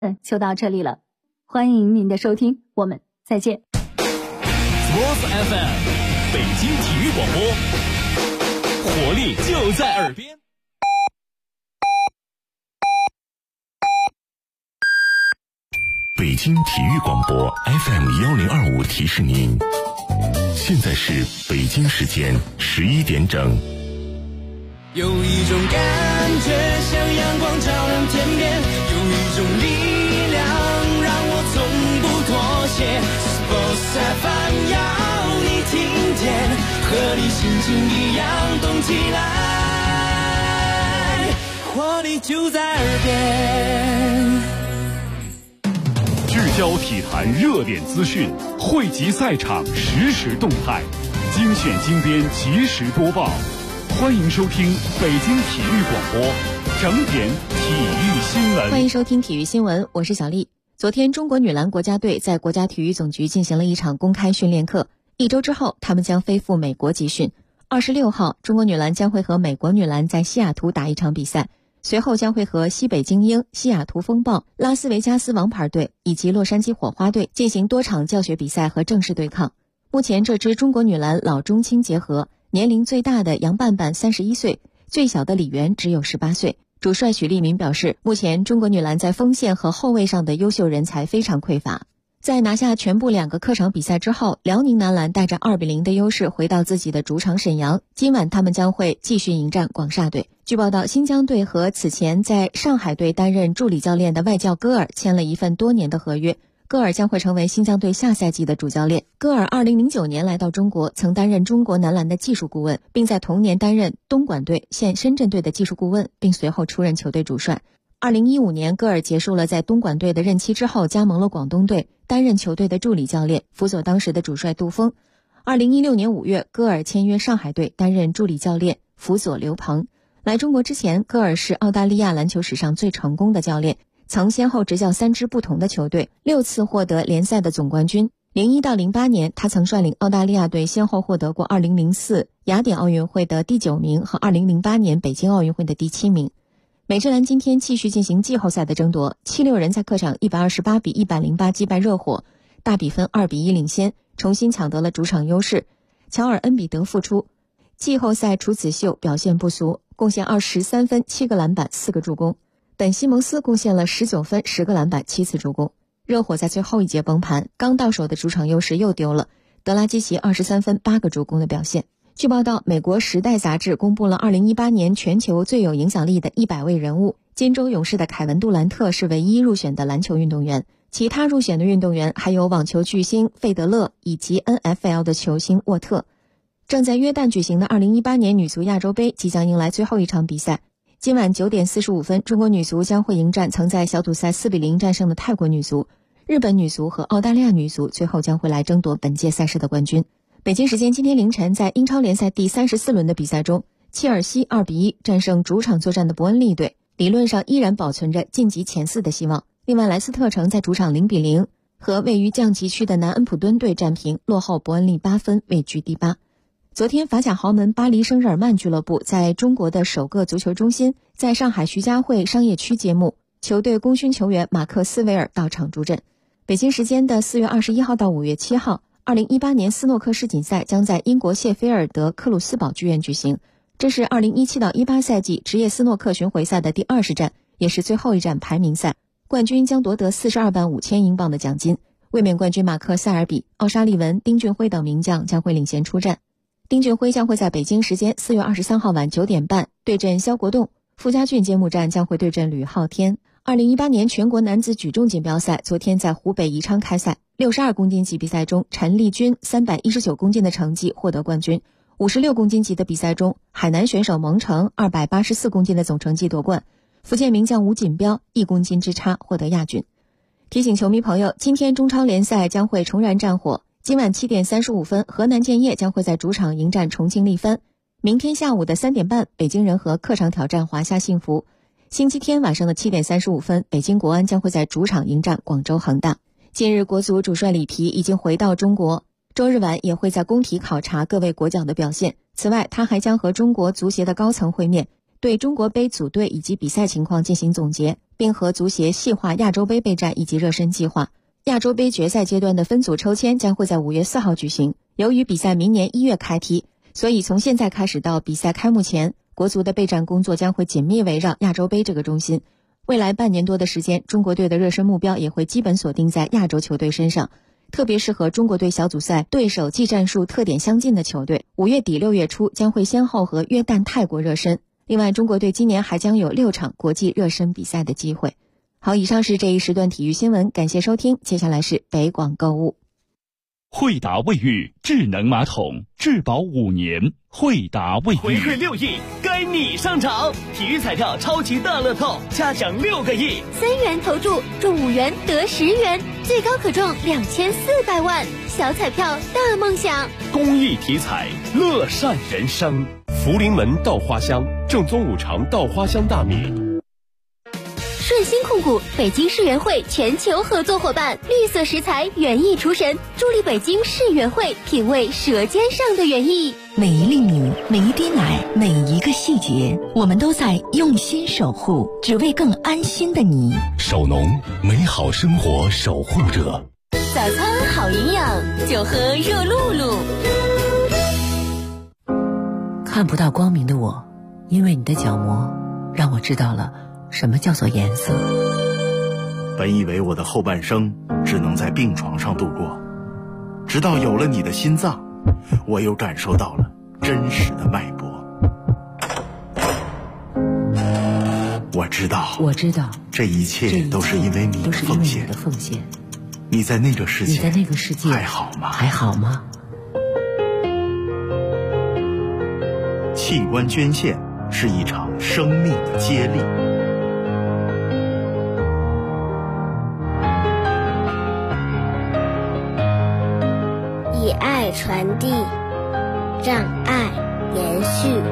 就到这里了，欢迎您的收听，我们再见。 Sports FM 北京体育广播，活力就在耳边。 北京体育广播 FM1025 提示您，现在是北京时间11点整。 有一种感觉像阳光照亮天边，有一种力量让我从不妥协。Sports FM 要你听见，和你心情一样动起来，活力就在耳边。 聚焦体坛热点资讯，汇集赛场实时动态，精选精编及时播报。欢迎收听北京体育广播整点体育新闻。 欢迎收听体育新闻，我是小丽。昨天，中国女篮国家队在国家体育总局进行了一场公开训练课。1周之后，他们将飞赴美国集训。26号，中国女篮将会和美国女篮在西雅图打一场比赛，随后将会和西北精英、西雅图风暴、拉斯维加斯王牌队以及洛杉矶火花队进行多场教学比赛和正式对抗。目前，这支中国女篮老中青结合，年龄最大的杨瓣瓣31岁，最小的李媛只有18岁。主帅许利民表示，目前中国女篮在锋线和后卫上的优秀人才非常匮乏。在拿下全部2个客场比赛之后，辽宁男篮带着2-0的优势回到自己的主场沈阳，今晚他们将会继续迎战广厦队。据报道，新疆队和此前在上海队担任助理教练的外教戈尔签了一份多年的合约，戈尔将会成为新疆队下赛季的主教练。戈尔2009年来到中国，曾担任中国男篮的技术顾问，并在同年担任东莞队现深圳队的技术顾问，并随后出任球队主帅。2015年，戈尔结束了在东莞队的任期之后，加盟了广东队，担任球队的助理教练，辅佐当时的主帅杜峰。2016年5月，戈尔签约上海队，担任助理教练，辅佐刘鹏。来中国之前，戈尔是澳大利亚篮球史上最成功的教练，曾先后执教3支不同的球队，6次获得联赛的总冠军。01到08年，他曾率领澳大利亚队先后获得过2004雅典奥运会的第9名和2008年北京奥运会的第7名。美职篮今天继续进行季后赛的争夺，76人在客场128比108击败热火，大比分2比1领先，重新抢得了主场优势。乔尔恩比德复出，季后赛处子秀表现不俗，贡献23分、7个篮板、4个助攻。本西蒙斯贡献了19分、10个篮板、7次助攻。热火在最后一节崩盘，刚到手的主场优势又丢了，德拉基奇23分、8个助攻的表现。据报道，美国《时代》杂志公布了2018年全球最有影响力的100位人物，金州勇士的凯文·杜兰特是唯一入选的篮球运动员，其他入选的运动员还有网球巨星费德勒以及 NFL 的球星沃特。正在约旦举行的2018年女足亚洲杯即将迎来最后一场比赛，今晚9点45分，中国女足将会迎战曾在小组赛4比0战胜的泰国女足，日本女足和澳大利亚女足最后将会来争夺本届赛事的冠军。北京时间今天凌晨，在英超联赛第34轮的比赛中，切尔西2比1战胜主场作战的伯恩利队，理论上依然保存着晋级前4的希望。另外，莱斯特城在主场0比0和位于降级区的南安普敦队战平，落后伯恩利8分，位居第8。昨天，法甲豪门巴黎圣日耳曼俱乐部在中国的首个足球中心在上海徐家汇商业区揭幕，球队功勋球员马克斯维尔到场助阵。北京时间的4月21号到5月7号，2018年斯诺克世锦赛将在英国谢菲尔德克鲁斯堡剧院举行，这是2017到18赛季职业斯诺克巡回赛的第20站，也是最后一站排名赛。冠军将夺得42万5千英镑的奖金，卫冕冠军马克塞尔比、奥沙利文、丁俊晖等名将将会领衔出战。丁俊晖将会在北京时间4月23号晚9点半对阵肖国栋，傅家俊揭幕战将会对阵吕昊天。2018年全国男子举重锦标赛昨天在湖北宜昌开赛，62公斤级比赛中，陈丽君319公斤的成绩获得冠军；56公斤级的比赛中，海南选手蒙成284公斤的总成绩夺冠，福建名将吴锦标1公斤之差获得亚军。提醒球迷朋友，今天中超联赛将会重燃战火，今晚7点35分，河南建业将会在主场迎战重庆力帆；明天下午的3点半，北京人和客场挑战华夏幸福；星期天晚上的7点35分，北京国安将会在主场迎战广州恒大。近日，国足主帅里皮已经回到中国，周日晚也会在工体考察各位国脚的表现。此外，他还将和中国足协的高层会面， 对中国杯组队以及比赛情况进行总结，并和足协细化亚洲杯备战以及热身计划。亚洲杯决赛阶段的分组抽签将会在5月4号举行。由于比赛明年1月开踢，所以从现在开始到比赛开幕前，国足的备战工作将会紧密围绕亚洲杯这个中心。未来半年多的时间，中国队的热身目标也会基本锁定在亚洲球队身上，特别是和中国队小组赛对手技战术特点相近的球队。5月底6月初将会先后和约旦、泰国热身。另外，中国队今年还将有6场国际热身比赛的机会。好，以上是这一时段体育新闻，感谢收听。接下来是北广购物。 惠达卫浴智能马桶，质保5年。惠达卫浴回馈6亿，该你上场！体育彩票超级大乐透，加奖6个亿 ，3元投注中5元得10元，最高可中2400万，小彩票大梦想。 公益体彩，乐善人生。 福临门稻花香，正宗五常稻花香大米。 顺鑫控股北京世园会全球合作伙伴，绿色食材园艺厨神，助力北京世园会品味舌尖上的园艺。 每一粒米，每一滴奶，每一个细节，我们都在用心守护，只为更安心的你。 守农，美好生活守护者。 早餐好营养，就喝热露露。 看不到光明的我，因为你的角膜，让我知道了什么叫做颜色。 本以为我的后半生只能在病床上度过，直到有了你的心脏，我又感受到了真实的脉搏。我知道，这一切都是因为你的奉献。你在那个世界还好吗？器官捐献是一场生命的接力。 以爱传递，让爱延续。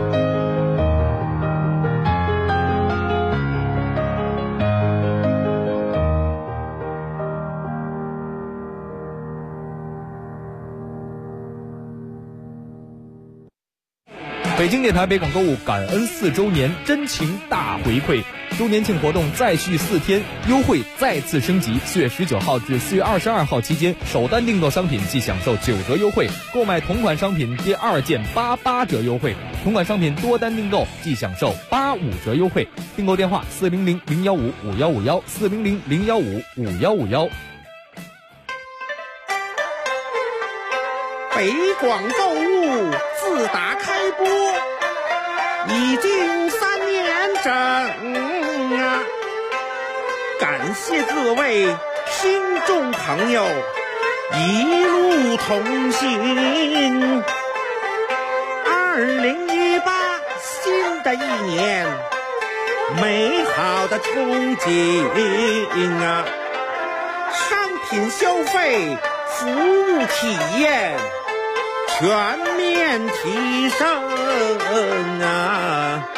北京电台北广购物感恩4周年真情大回馈，周年庆活动再续4天，优惠再次升级。4月19号至4月22号期间，首单订购商品即享受9折优惠，购买同款商品第2件88折优惠，同款商品多单订购即享受85折优惠。订购电话400-015-5151，400-015-5151。 北广购物自打开播已经3年整啊！感谢各位听众朋友一路同行。2018新的一年，美好的憧憬啊！商品消费，服务体验全面提升啊！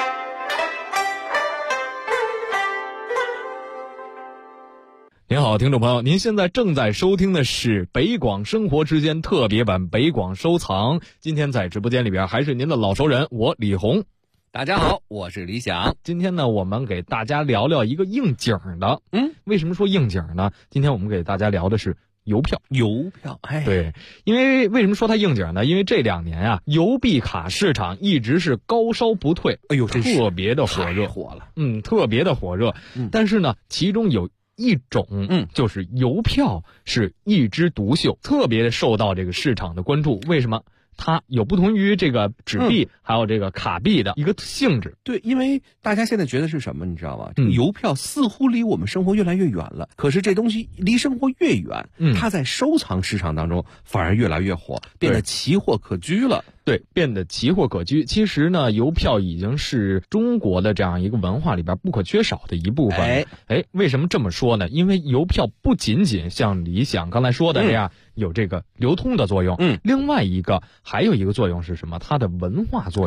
您好，听众朋友，您现在正在收听的是北广生活之间特别版北广收藏。今天在直播间里边还是您的老熟人，我李红。 大家好，我是李想。 今天呢，我们给大家聊聊一个应景的。为什么说应景呢？今天我们给大家聊的是邮票。 哎， 对，因为为什么说它应景呢？因为这2年啊，邮币卡市场一直是高烧不退，特别的火热，特别的火热。但是呢，其中有一种，就是邮票是一枝独秀，特别受到这个市场的关注。为什么？它有不同于这个纸币还有这个卡币的一个性质。 对，因为大家现在觉得是什么，你知道吗？这个邮票似乎离我们生活越来越远了，可是这东西离生活越远，它在收藏市场当中反而越来越火，变得奇货可居了。 对，变得奇货可居。其实呢，邮票已经是中国的这样一个文化里边不可缺少的一部分。为什么这么说呢？因为邮票不仅仅像李想刚才说的这样有这个流通的作用，另外还有一个作用是什么？它的文化作用。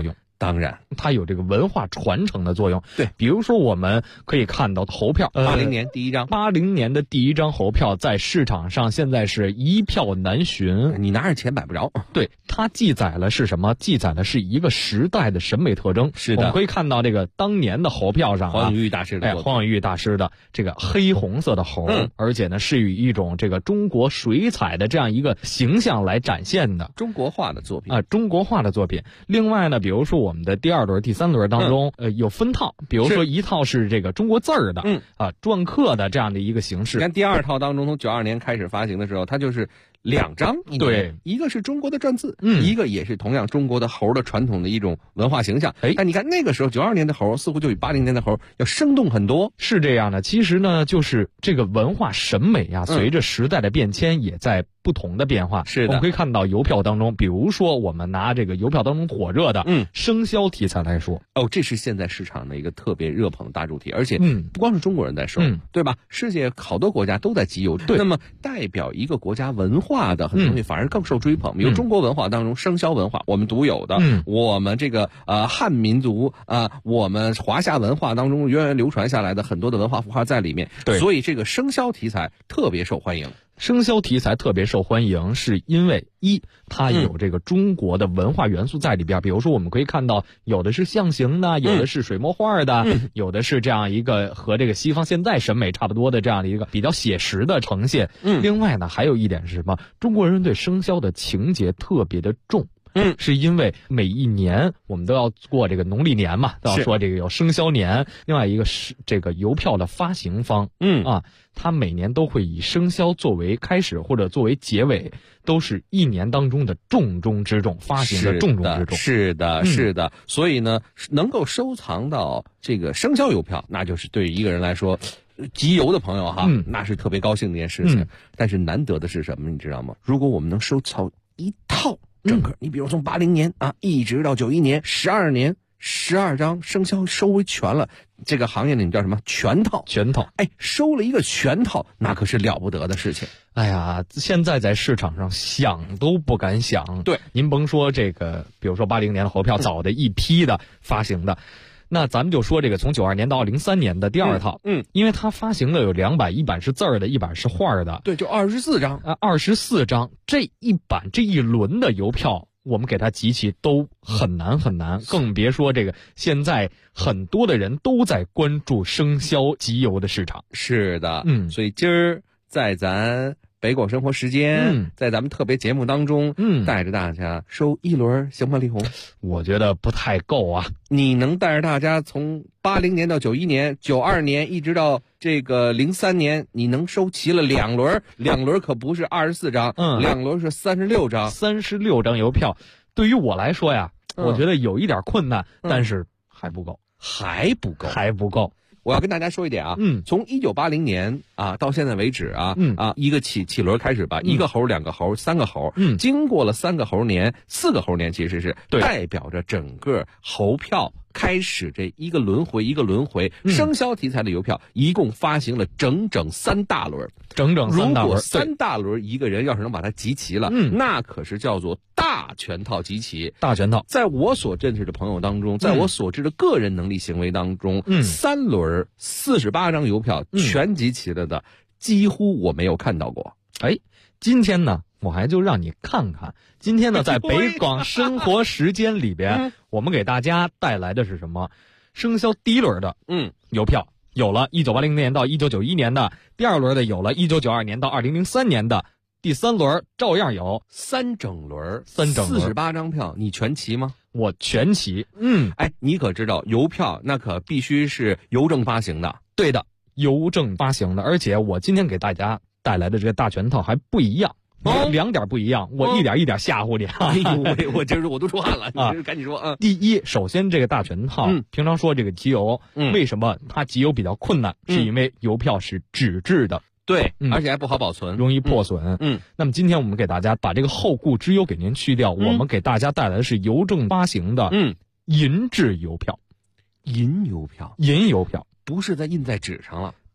当然， 它有这个文化传承的作用。 对， 比如说我们可以看到猴票 ，80年第一张 ，80年的第一张猴票在市场上现在是一票难寻， 你拿着钱买不着。 对，它记载了是什么？记载的是一个时代的审美特征。 是的， 我们可以看到这个当年的猴票上黄永玉大师的黄永玉大师的这个黑红色的猴，而且呢是以一种这个中国水彩的这样一个形象来展现的中国画的作品中国画的作品。另外呢，比如说我们的第2轮、第3轮当中，有分套，比如说一套是这个中国字儿的，篆刻的这样的一个形式。 你看第2套当中，从92年开始发行的时候，它就是2张， 对， 一个是中国的篆字，一个也是同样中国的猴的传统的一种文化形象。但你看那个时候92年的猴似乎就比80年的猴要生动很多。 是这样的，其实呢，就是这个文化审美呀，随着时代的变迁也在不同的变化。 是的， 我们可以看到邮票当中，比如说我们拿这个邮票当中火热的生肖题材来说， 这是现在市场的一个特别热捧的大主题，而且不光是中国人在收，对吧？世界好多国家都在集邮。 对， 那么代表一个国家文化的很多东西反而更受追捧。比如中国文化当中，生肖文化我们独有的，我们这个汉民族我们华夏文化当中源远流传下来的很多的文化符号在里面。 对， 所以这个生肖题材特别受欢迎。 生肖题材特别受欢迎，是因为它有这个中国的文化元素在里边。比如说我们可以看到，有的是象形的，有的是水墨画的，有的是这样一个和这个西方现在审美差不多的这样的一个比较写实的呈现。另外呢，还有一点是什么？中国人对生肖的情节特别的重。是因为每一年我们都要过这个农历年嘛，都要说这个有生肖年。另外一个是这个邮票的发行方，它每年都会以生肖作为开始或者作为结尾，都是一年当中的重中之重，发行的重中之重。 是的，是的。所以呢，能够收藏到这个生肖邮票，那就是对于一个人来说，集邮的朋友哈，那是特别高兴的一件事情。但是难得的是什么，你知道吗？如果我们能收藏一套整个，你比如从80年一直到91年12年12张生肖收为全了，这个行业里叫什么？全套。收了一个全套，那可是了不得的事情。 哎呀，现在在市场上想都不敢想。 对， 您甭说这个，比如说80年的猴票，早的一批的发行的。那咱们就说这个从92年到03年的第2套，因为它发行的有2版，一版是字儿的，一版是画的。 对，就24张 ，24张。这一版这一轮的邮票，我们给它集齐都很难很难，更别说这个现在很多的人都在关注生肖集邮的市场。 是的，所以今儿在咱北广生活时间，在咱们特别节目当中，带着大家收一轮行吗？李红， 我觉得不太够啊。 你能带着大家从80年到91年、92年一直到这个03年，你能收齐了2轮，2轮可不是24张，2轮是36张 ，36张邮票。对于我来说呀，我觉得有一点困难，但是还不够。我要跟大家说一点啊，从1980年到现在为止一个起轮开始吧，一个猴、2个猴、3个猴，经过了3个猴年、4个猴年，其实是代表着整个猴票开始这一个轮回，生肖题材的邮票一共发行了整整3大轮。 3大轮， 如果3大轮一个人要是能把它集齐了，那可是叫做大全套集齐。 大全套， 在我所认识的朋友当中，在我所知的个人能力行为当中，3轮48张邮票全集齐了的，几乎我没有看到过。 今天呢，我还就让你看看。今天呢，在北广生活时间里边，我们给大家带来的是什么？生肖第一轮的邮票有了1980年到1991年的，第2轮的有了1992年到2003年的，第3轮照样有 3整轮48张票，你全齐吗？ 我全齐。 你可知道邮票那可必须是邮政发行的。 对的，邮政发行的。而且我今天给大家带来的这个大全套还不一样。2点不一样，我一点一点吓唬你。 哎呦喂，我今儿我都出汗了，你赶紧说。 第一，首先这个大全套，平常说这个集邮，为什么它集邮比较困难？是因为邮票是纸质的， 对，而且还不好保存， 容易破损。那么今天我们给大家把这个后顾之忧给您去掉，我们给大家带来的是邮政发行的银质邮票。 银邮票银邮票不是在印在纸上了。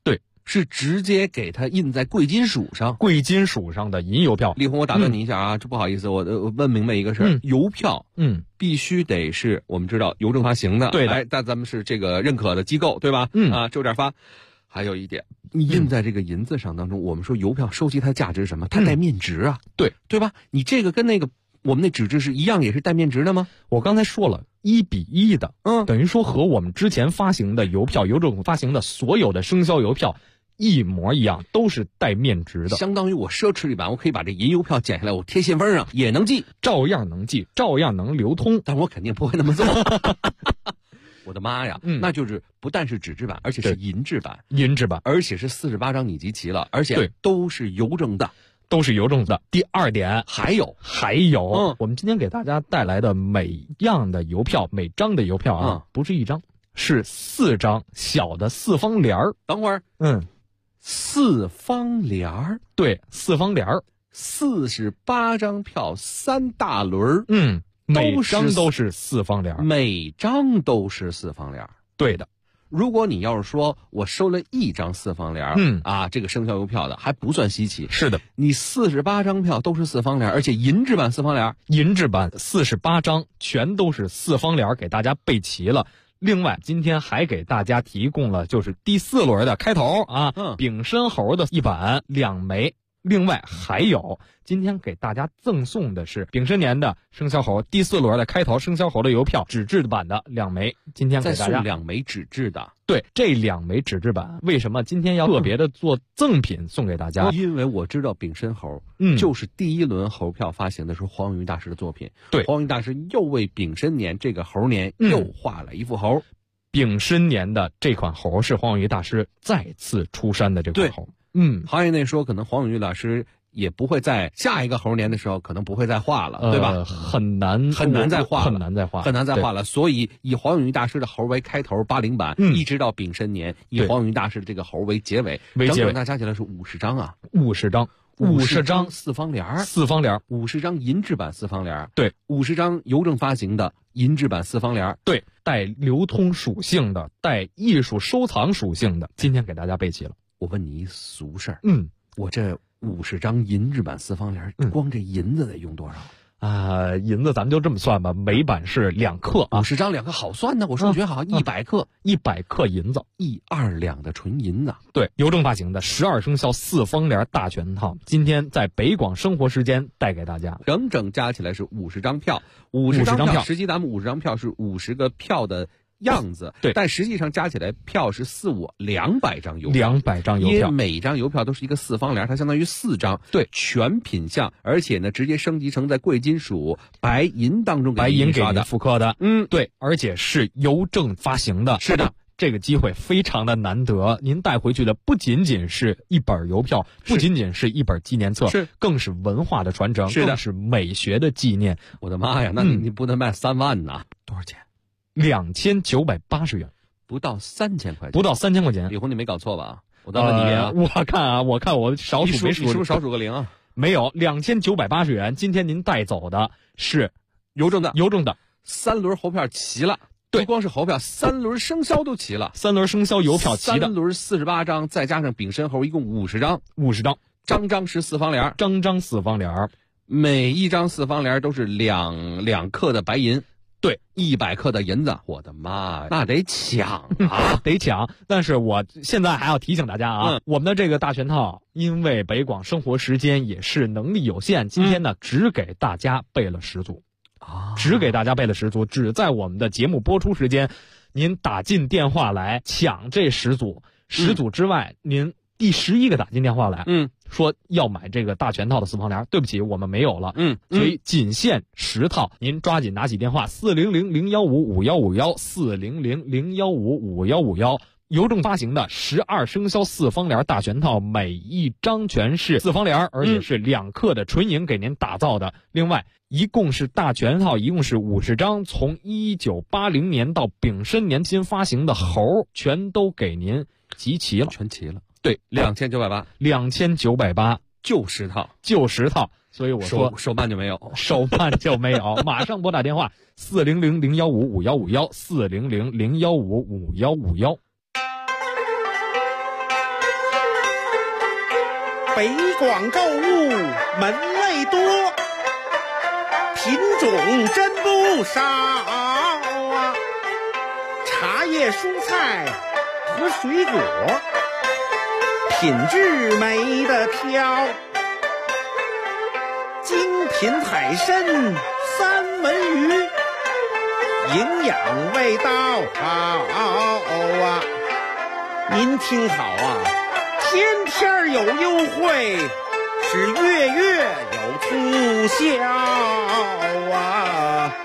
是直接给它印在贵金属上， 贵金属上的银邮票。 李红，我打断你一下啊，这不好意思，我问明白一个事儿，邮票，必须得是我们知道邮政发行的， 对的， 但咱们是这个认可的机构，对吧？就这儿发。还有一点，你印在这个银子上当中，我们说邮票收集它的价值是什么？它带面值啊，对吧？你这个跟那个我们那纸质是一样，也是带面值的吗？ 我刚才说了，1比1的，等于说和我们之前发行的邮票，邮政发行的所有的生肖邮票一模一样，都是带面值的。 相当于我奢侈一版，我可以把这银邮票剪下来，我贴信封上也能记， 照样能记，照样能流通， 但我肯定不会那么做。我的妈呀，那就是不但是纸质版，而且是银质版，而且是48张你集齐了，而且都是邮政的。 都是邮政的。第二点， 还有， 我们今天给大家带来的每样的邮票，每张的邮票啊，不是一张，是4张小的4方联儿。 等会儿，4方联儿， 对，4方联儿 ，48张票，3大轮， 每张都是4方联儿， 每张都是4方联儿， 对的。 如果你要是说我收了1张4方联儿，这个生肖邮票的还不算稀奇。 是的， 你48张票都是4方联儿，而且银质版4方联儿， 银质版48张全都是4方联儿，给大家备齐了。另外，今天还给大家提供了就是第4轮的开头啊，丙申猴的一版2枚。另外还有，今天给大家赠送的是丙申年的生肖猴第4轮的开头生肖猴的邮票纸质版的2枚。今天给大家再送2枚纸质的。 对，这2枚纸质版为什么今天要特别的做赠品送给大家？ 因为我知道丙申猴，就是第1轮猴票发行的时候黄永玉大师的作品。 对， 黄永玉大师又为丙申年这个猴年又画了一副猴。 丙申年的这款猴是黄永玉大师再次出山的这款猴。 行业内说可能黄永玉老师也不会在下一个猴年的时候可能不会再画了，对吧？ 很难再画了。所以以黄永玉大师的猴为开头80版，一直到丙申年，以黄永玉大师的这个猴为结尾，整整加起来是50张啊 ，50张 4方联儿 ，50 张银质版4方联儿， 对 ，50张邮政发行的银质版4方联儿， 对，带流通属性的，带艺术收藏属性的，今天给大家备齐了。 我问你一俗事儿，我这50张银质版4方联，光这银子得用多少啊？银子咱们就这么算吧，每版是2克啊 ，50张2克好算呢。我数学好，100克 ，100克银子 ，1-2两的纯银子。 对，邮政发行的12生肖4方联大全套，今天在北广生活时间带给大家， 整整加起来是50张票，50张票，实际咱们50张票是50个票的样子， 对， 但实际上加起来票是200张邮票 ，200张邮票， 因为每张邮票都是一个4方联，它相当于4张， 对， 全品项，而且呢直接升级成在贵金属白银当中白银给的复刻的，对，而且是邮政发行的， 是的。 这个机会非常的难得，您带回去的不仅仅是一本邮票，不仅仅是一本纪念册，更是文化的传承，更是美学的纪念。 我的妈呀，那你不能卖3万呐？多少钱 ？2980元， 不到3000块钱， 不到3000块钱。 李红，你没搞错吧？我再问你一遍啊！ 我看我少数没数， 你是不是少数个零啊？ 没有，2980元。今天您带走的是邮政的 3 轮猴票齐了。 对， 不光是猴票，3轮生肖都齐了 ，3轮生肖邮票齐的 ，3轮48张，再加上丙申猴，一共50张 ，50张， 张是4方联， 张4方联， 每一张4方联都是2克的白银， 对 ，100克的银子，我的妈呀，那得抢啊， 得抢！但是我现在还要提醒大家啊，我们的这个大全套，因为北广生活时间也是能力有限，今天呢只给大家备了10组。只给大家备了10组，只在我们的节目播出时间，您打进电话来抢这10组，10组之外，您第11个打进电话来，说要买这个大全套的4方联，对不起，我们没有了，所以仅限10套，您抓紧拿起电话400-015-5151，400-015-5151，邮政发行的12生肖4方联大全套，每一张全是4方联，而且是2克的纯银给您打造的。另外，一共是大全套，一共是50张，从1980年到丙申年间发行的猴，全都给您集齐了， 全齐了。 对 ，2980，就10套， 所以我说手办就没有， 马上拨打电话400-015-5151，400-015-5151。 北广购物门类多，品种真不少啊，茶叶、蔬菜和水果，品质没得挑，精品海参、三文鱼，营养味道好啊！您听好啊，天天有优惠，是月月有促销啊！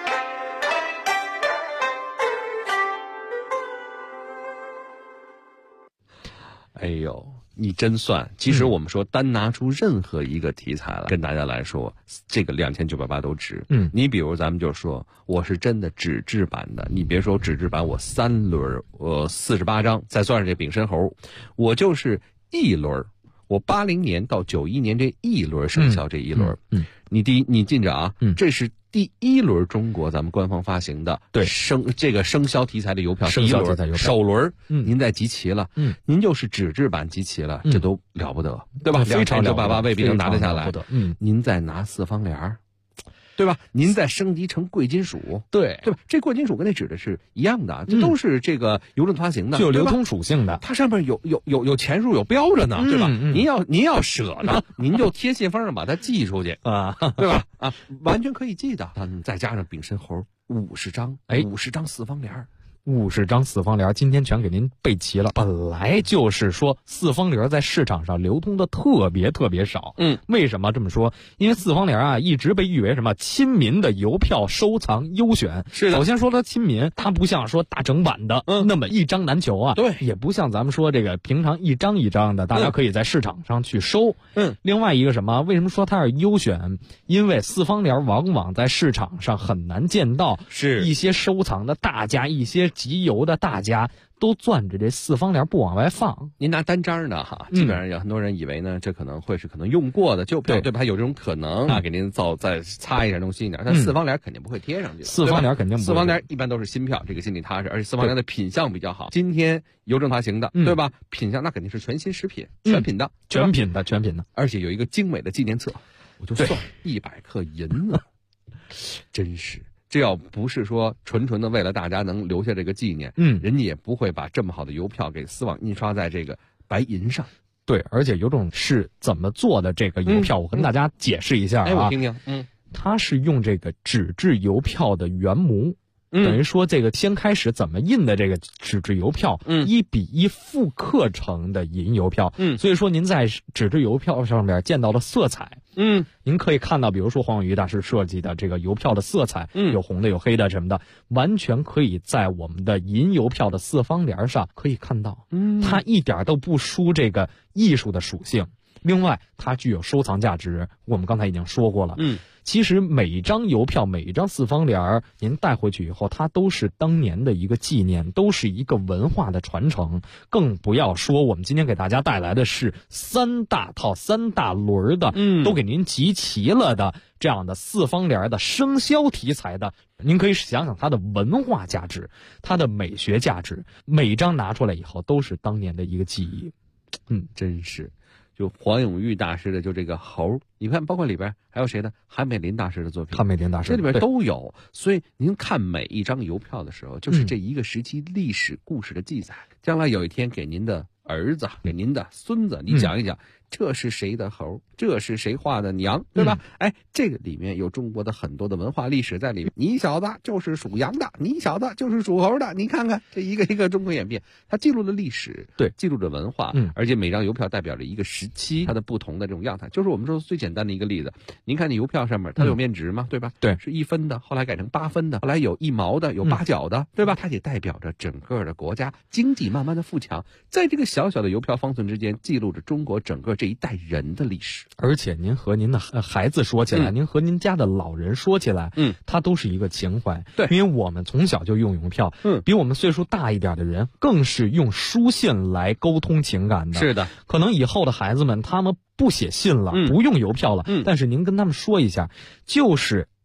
哎呦，你真算！其实我们说单拿出任何一个题材来跟大家来说，这个2988都值。你比如咱们就说，我是真的纸质版的，你别说纸质版，我3轮，48张，再算上这丙申猴，我就是1轮。我80年到91年这1轮生效这1轮，你记着啊，这是第1轮中国咱们官方发行的生肖题材的邮票，第1轮首轮，您再集齐了，您就是纸质版集齐了，这都了不得，对吧？2988未必能拿得下来，您再拿4方联，对吧？您再升级成贵金属，对吧？这贵金属跟那纸的是一样的，这都是这个邮政发行的， 具有流通属性的。 它上面有钱数有标着呢，对吧？您要舍呢，您就贴信封上把它寄出去啊，对吧？啊，完全可以寄的。再加上丙申猴50张，50张4方联。 50张4方联，今天全给您备齐了。本来就是说4方联在市场上流通的特别少。为什么这么说？因为4方联啊，一直被誉为什么亲民的邮票收藏优选。是的。首先说它亲民，它不像说大整版的那么一张难求啊。对。也不像咱们说这个平常一张一张的，大家可以在市场上去收。另外一个什么？为什么说它是优选？因为4方联往往在市场上很难见到，是一些收藏的大家，一些集邮的大家都攥着这4方联不往外放。 您拿单张呢哈，基本上有很多人以为呢，这可能会是用过的旧票，对吧？有这种可能啊，给您再擦一下，弄新一点。但4方联肯定不会贴上去 ，4方联肯定不会。 4方联一般都是新票，这个心里踏实，而且4方联的品相比较好。今天邮政发行的，对吧？品相那肯定是全新食品，全品的， 全品的， 而且有一个精美的纪念册，我就算100克银呢，真是。这要不是说纯的为了大家能留下这个纪念，人家也不会把这么好的邮票给丝网印刷在这个白银上。 对，而且邮政是怎么做的这个邮票，我跟大家解释一下啊。 我听听。 它是用这个纸质邮票的原模。等于说这个先开始怎么印的这个纸质邮票，1比1复刻成的银邮票。所以说您在纸质邮票上面见到的色彩，您可以看到，比如说黄永玉大师设计的这个邮票的色彩，有红的有黑的什么的，完全可以在我们的银邮票的4方联上可以看到，它一点都不输这个艺术的属性。另外，它具有收藏价值，我们刚才已经说过了。其实每一张邮票，每一张4方联，您带回去以后，它都是当年的一个纪念，都是一个文化的传承。更不要说我们今天给大家带来的是3大套、3大轮的，都给您集齐了的这样的4方联的生肖题材的。您可以想想它的文化价值，它的美学价值，每一张拿出来以后都是当年的一个记忆。 真是。就黄永玉大师的就这个猴，你看包括里边还有谁呢？韩美林大师的作品， 韩美林大师这里边都有。所以您看每一张邮票的时候，就是这一个时期历史故事的记载。将来有一天给您的儿子、给您的孙子，你讲一讲，这是谁的猴，这是谁画的娘，对吧？这个里面有中国的很多的文化历史在里面。你小子就是属羊的，你小子就是属猴的，你看看这一个一个中国演变，它记录了历史，对，记录着文化，而且每张邮票代表着一个时期，它的不同的这种样态。就是我们说最简单的一个例子，您看那邮票上面它有面值嘛，对吧？对，是1分的，后来改成8分的，后来有1毛的，有8角的，对吧？它也代表着整个的国家经济慢慢的富强，在这个小小的邮票方寸之间，记录着中国整个这一代人的历史。 而且您和您的孩子说起来，您和您家的老人说起来，它都是一个情怀。对，因为我们从小就用邮票，比我们岁数大一点的人更是用书信来沟通情感的。是的，可能以后的孩子们他们不写信了，不用邮票了，但是您跟他们说一下，就是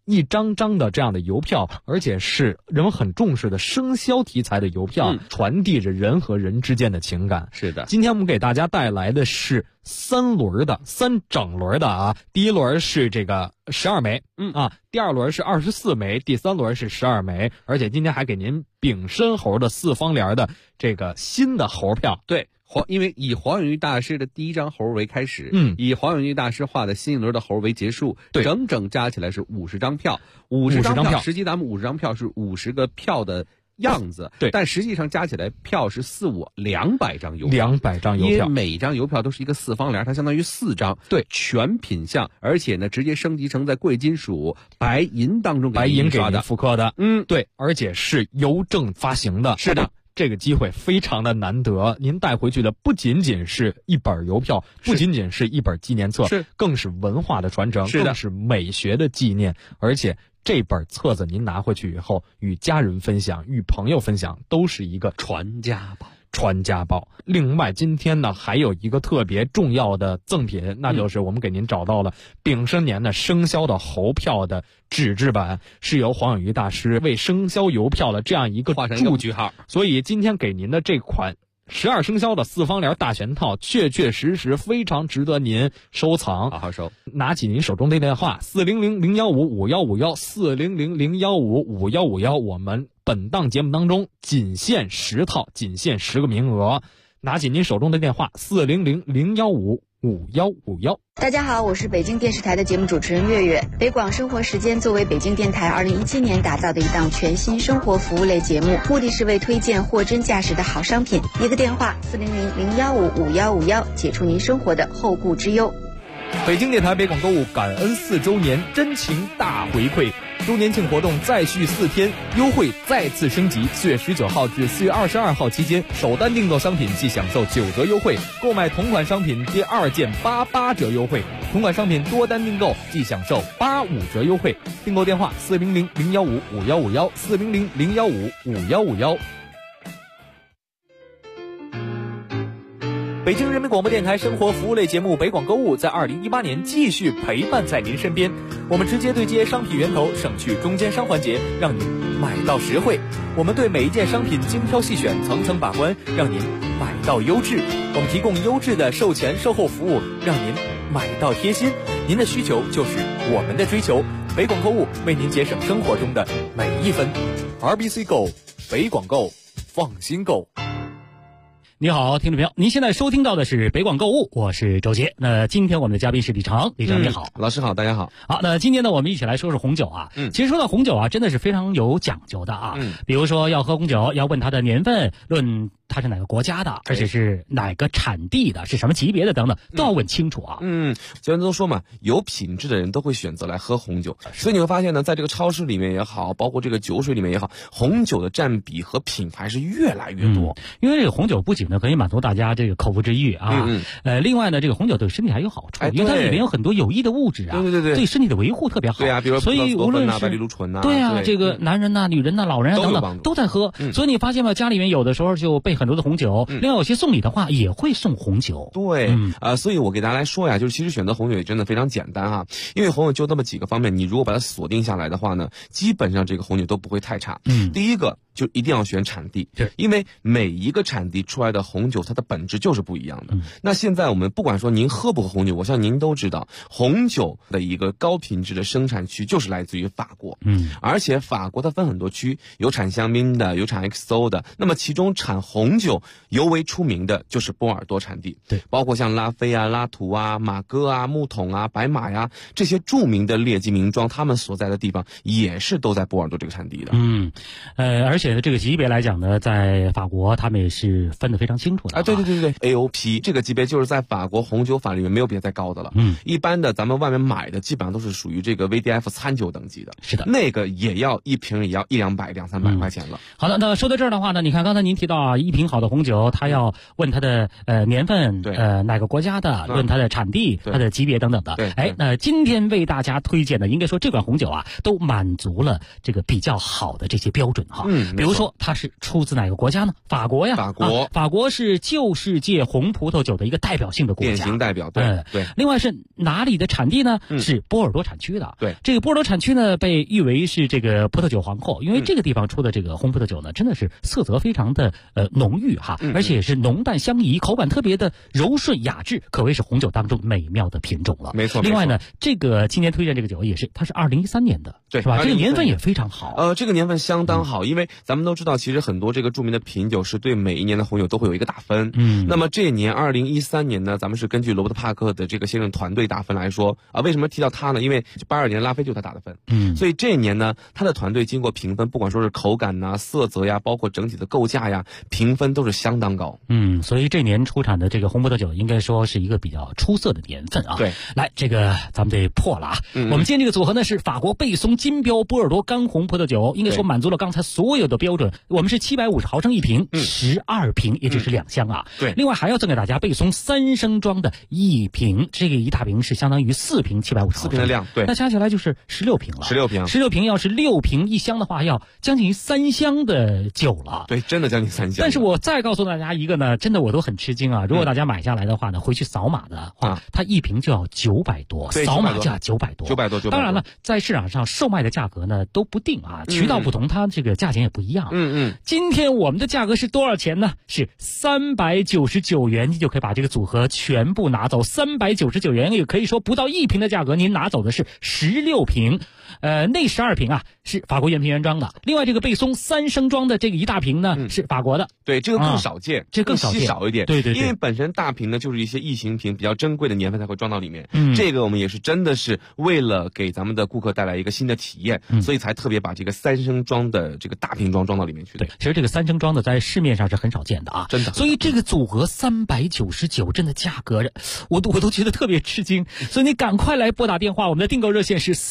一张张的这样的邮票，而且是人们很重视的生肖题材的邮票，传递着人和人之间的情感。 是的， 今天我们给大家带来的是3整轮的啊，第一轮是这个12枚，第二轮是24枚，第三轮是12枚，而且今天还给您丙申猴的4方联的这个新的猴票。 对。因为以黄永玉大师的第一张猴为开始，以黄永玉大师画的新一轮的猴为结束， 对， 整整加起来是50张票，50张票，实际咱们50张票是50个票的样子， 对， 但实际上加起来票是200张邮票 ，200张邮票， 因为每张邮票都是一个4方联，它相当于4张， 对， 全品相，而且呢直接升级成在贵金属、白银当中白银给您复刻的，对，而且是邮政发行的， 是的。 这个机会非常的难得，您带回去的不仅仅是一本邮票，不仅仅是一本纪念册，更是文化的传承，更是美学的纪念。而且这本册子您拿回去以后，与家人分享，与朋友分享，都是一个传家宝。另外今天呢还有一个特别重要的赠品，那就是我们给您找到了丙申年的生肖的猴票的纸质版，是由黄永玉大师为生肖邮票的这样一个画上一个句号， 所以今天给您的这款12生肖的4方联大全套确实非常值得您收藏， 好好收。 拿起您手中的电话400-015-5151 400-015-5151，我们本档节目当中仅限10套，仅限10个名额。拿起您手中的电话400-015-5151。 大家好，我是北京电视台的节目主持人月月。北广生活时间作为北京电台2017年打造的一档全新生活服务类节目，目的是为推荐货真价实的好商品。一个电话400-015-5151，解除您生活的后顾之忧。 北京电台北广购物感恩4周年真情大回馈，周年庆活动再续4天，优惠再次升级。4月19号至4月22号期间，首单订购商品即享受9折优惠，购买同款商品第2件88折优惠，同款商品多单订购即享受85折优惠。订购电话400-015-5151 400-015-5151。北京人民广播电台生活服务类节目北广购物在2018年继续陪伴在您身边，我们直接对接商品源头，省去中间商环节，让您买到实惠。我们对每一件商品精挑细选，层层把关，让您买到优质。我们提供优质的售前售后服务，让您买到贴心。您的需求就是我们的追求，北广购物为您节省生活中的每一分。RBC Go， 北广购，放心购。 你好，听众朋友，您现在收听到的是北广购物，我是周杰。那今天我们的嘉宾是李成，李成你好。 老师好，大家好。 好，那今天呢，我们一起来说说红酒啊。其实说到红酒啊，真的是非常有讲究的啊。比如说要喝红酒，要问它的年份，论它是哪个国家的，而且是哪个产地的，是什么级别的等等，都要问清楚啊。 既然都说嘛，有品质的人都会选择来喝红酒，所以你会发现呢，在这个超市里面也好，包括这个酒水里面也好，红酒的占比和品牌是越来越多。 因为这个红酒不仅呢可以满足大家这个口腹之欲啊，另外呢，这个红酒对身体还有好处，因为它里面有很多有益的物质啊，对身体的维护特别好。 对啊，比如所以无论是白藜芦醇呐， 对啊，这个男人呐、女人呐、老人啊等等都在喝。所以你发现吗？家里面有的时候就备很多的红酒，另外有些送礼的话也会送红酒。 对，所以我给大家来说呀，就是其实选择红酒也真的非常简单哈，因为红酒就那么几个方面，你如果把它锁定下来的话呢，基本上这个红酒都不会太差。第一个就一定要选产地，因为每一个产地出来的红酒它的本质就是不一样的。那现在我们不管说您喝不喝红酒，我相信您都知道，红酒的一个高品质的生产区就是来自于法国。而且法国它分很多区，有产香槟的，有产 XO 的，那么其中产红酒尤为出名的就是波尔多产地， 对， 包括像拉菲啊、拉图啊、马哥啊、木桶啊、白马呀这些著名的劣迹名庄，他们所在的地方也是都在波尔多这个产地的。 而且呢，这个级别来讲呢，在法国他们也是分得非常清楚的啊。 对 AOP 这个级别就是在法国红酒法里面没有比它再高的了。一般的咱们外面买的基本上都是属于这个 VDF 餐酒等级的。 是的， 那个也要一瓶也要100-200、200-300块钱了。 好的，那说到这儿的话呢，你看刚才您提到啊，一瓶好的红酒，它要问它的年份，哪个国家的，论它的产地、它的级别等等的。那今天为大家推荐的，应该说这款红酒啊，都满足了这个比较好的这些标准哈。 比如说它是出自哪个国家呢？法国呀，法国是旧世界红葡萄酒的一个代表性的国家， 典型代表。对。 另外是哪里的产地呢？是波尔多产区的。 对， 这个波尔多产区呢被誉为是这个葡萄酒皇后，因为这个地方出的这个红葡萄酒呢，真的是色泽非常的浓郁哈，而且也是浓淡相宜，口感特别的柔顺雅致，可谓是红酒当中美妙的品种了。 没错。 另外呢，这个今年推荐这个酒也是，它是2013年的， 对， 是吧？这个年份也非常好。 这个年份相当好，因为咱们都知道，其实很多这个著名的品酒是对每一年的红酒都会有一个打分。那么这一年2013年呢，咱们是根据罗伯特帕克的这个先生团队打分来说啊，为什么提到他呢？因为82年拉菲就是他打的分。所以这一年呢，他的团队经过评分，不管说是口感呐、色泽呀，包括整体的构架呀，评分都是相当高。 所以这年出产的这个红葡萄酒应该说是一个比较出色的年份啊。 对， 来，这个咱们得破了啊。我们今天这个组合呢是法国贝松金标波尔多干红葡萄酒，应该说满足了刚才所有的标准。我们是750毫升一瓶，12瓶，也就是2箱啊。 对， 另外还要赠给大家贝松3升装的1瓶，这个一大瓶是相当于4瓶750毫升的量。对， 那加起来就是16瓶了。16瓶要是6瓶1箱的话，要将近3箱的酒了。 对，真的将近3箱。 但是我再告诉大家一个呢，真的我都很吃惊啊！如果大家买下来的话呢，回去扫码的话，它一瓶就要900多，扫码价900多。 900多。 当然了，在市场上售卖的价格呢都不定啊，渠道不同，它这个价钱也不一样。今天我们的价格是多少钱呢？是399元，你就可以把这个组合全部拿走。399元也可以说不到1瓶的价格，您拿走的是16瓶。那12瓶啊是法国原瓶原装的，另外这个贝松3升装的这个一大瓶呢是法国的。 对，这个更少见， 这更稀少一点。 对， 因为本身大瓶呢就是一些异形瓶，比较珍贵的年份才会装到里面。这个我们也是真的是为了给咱们的顾客带来一个新的体验，所以才特别把这个3升装的这个大瓶装到里面去的。 对，其实这个3升装的在市面上是很少见的啊， 真的。 所以这个组合399，真的价格我都觉得特别吃惊。所以你赶快来拨打电话，我们的订购热线是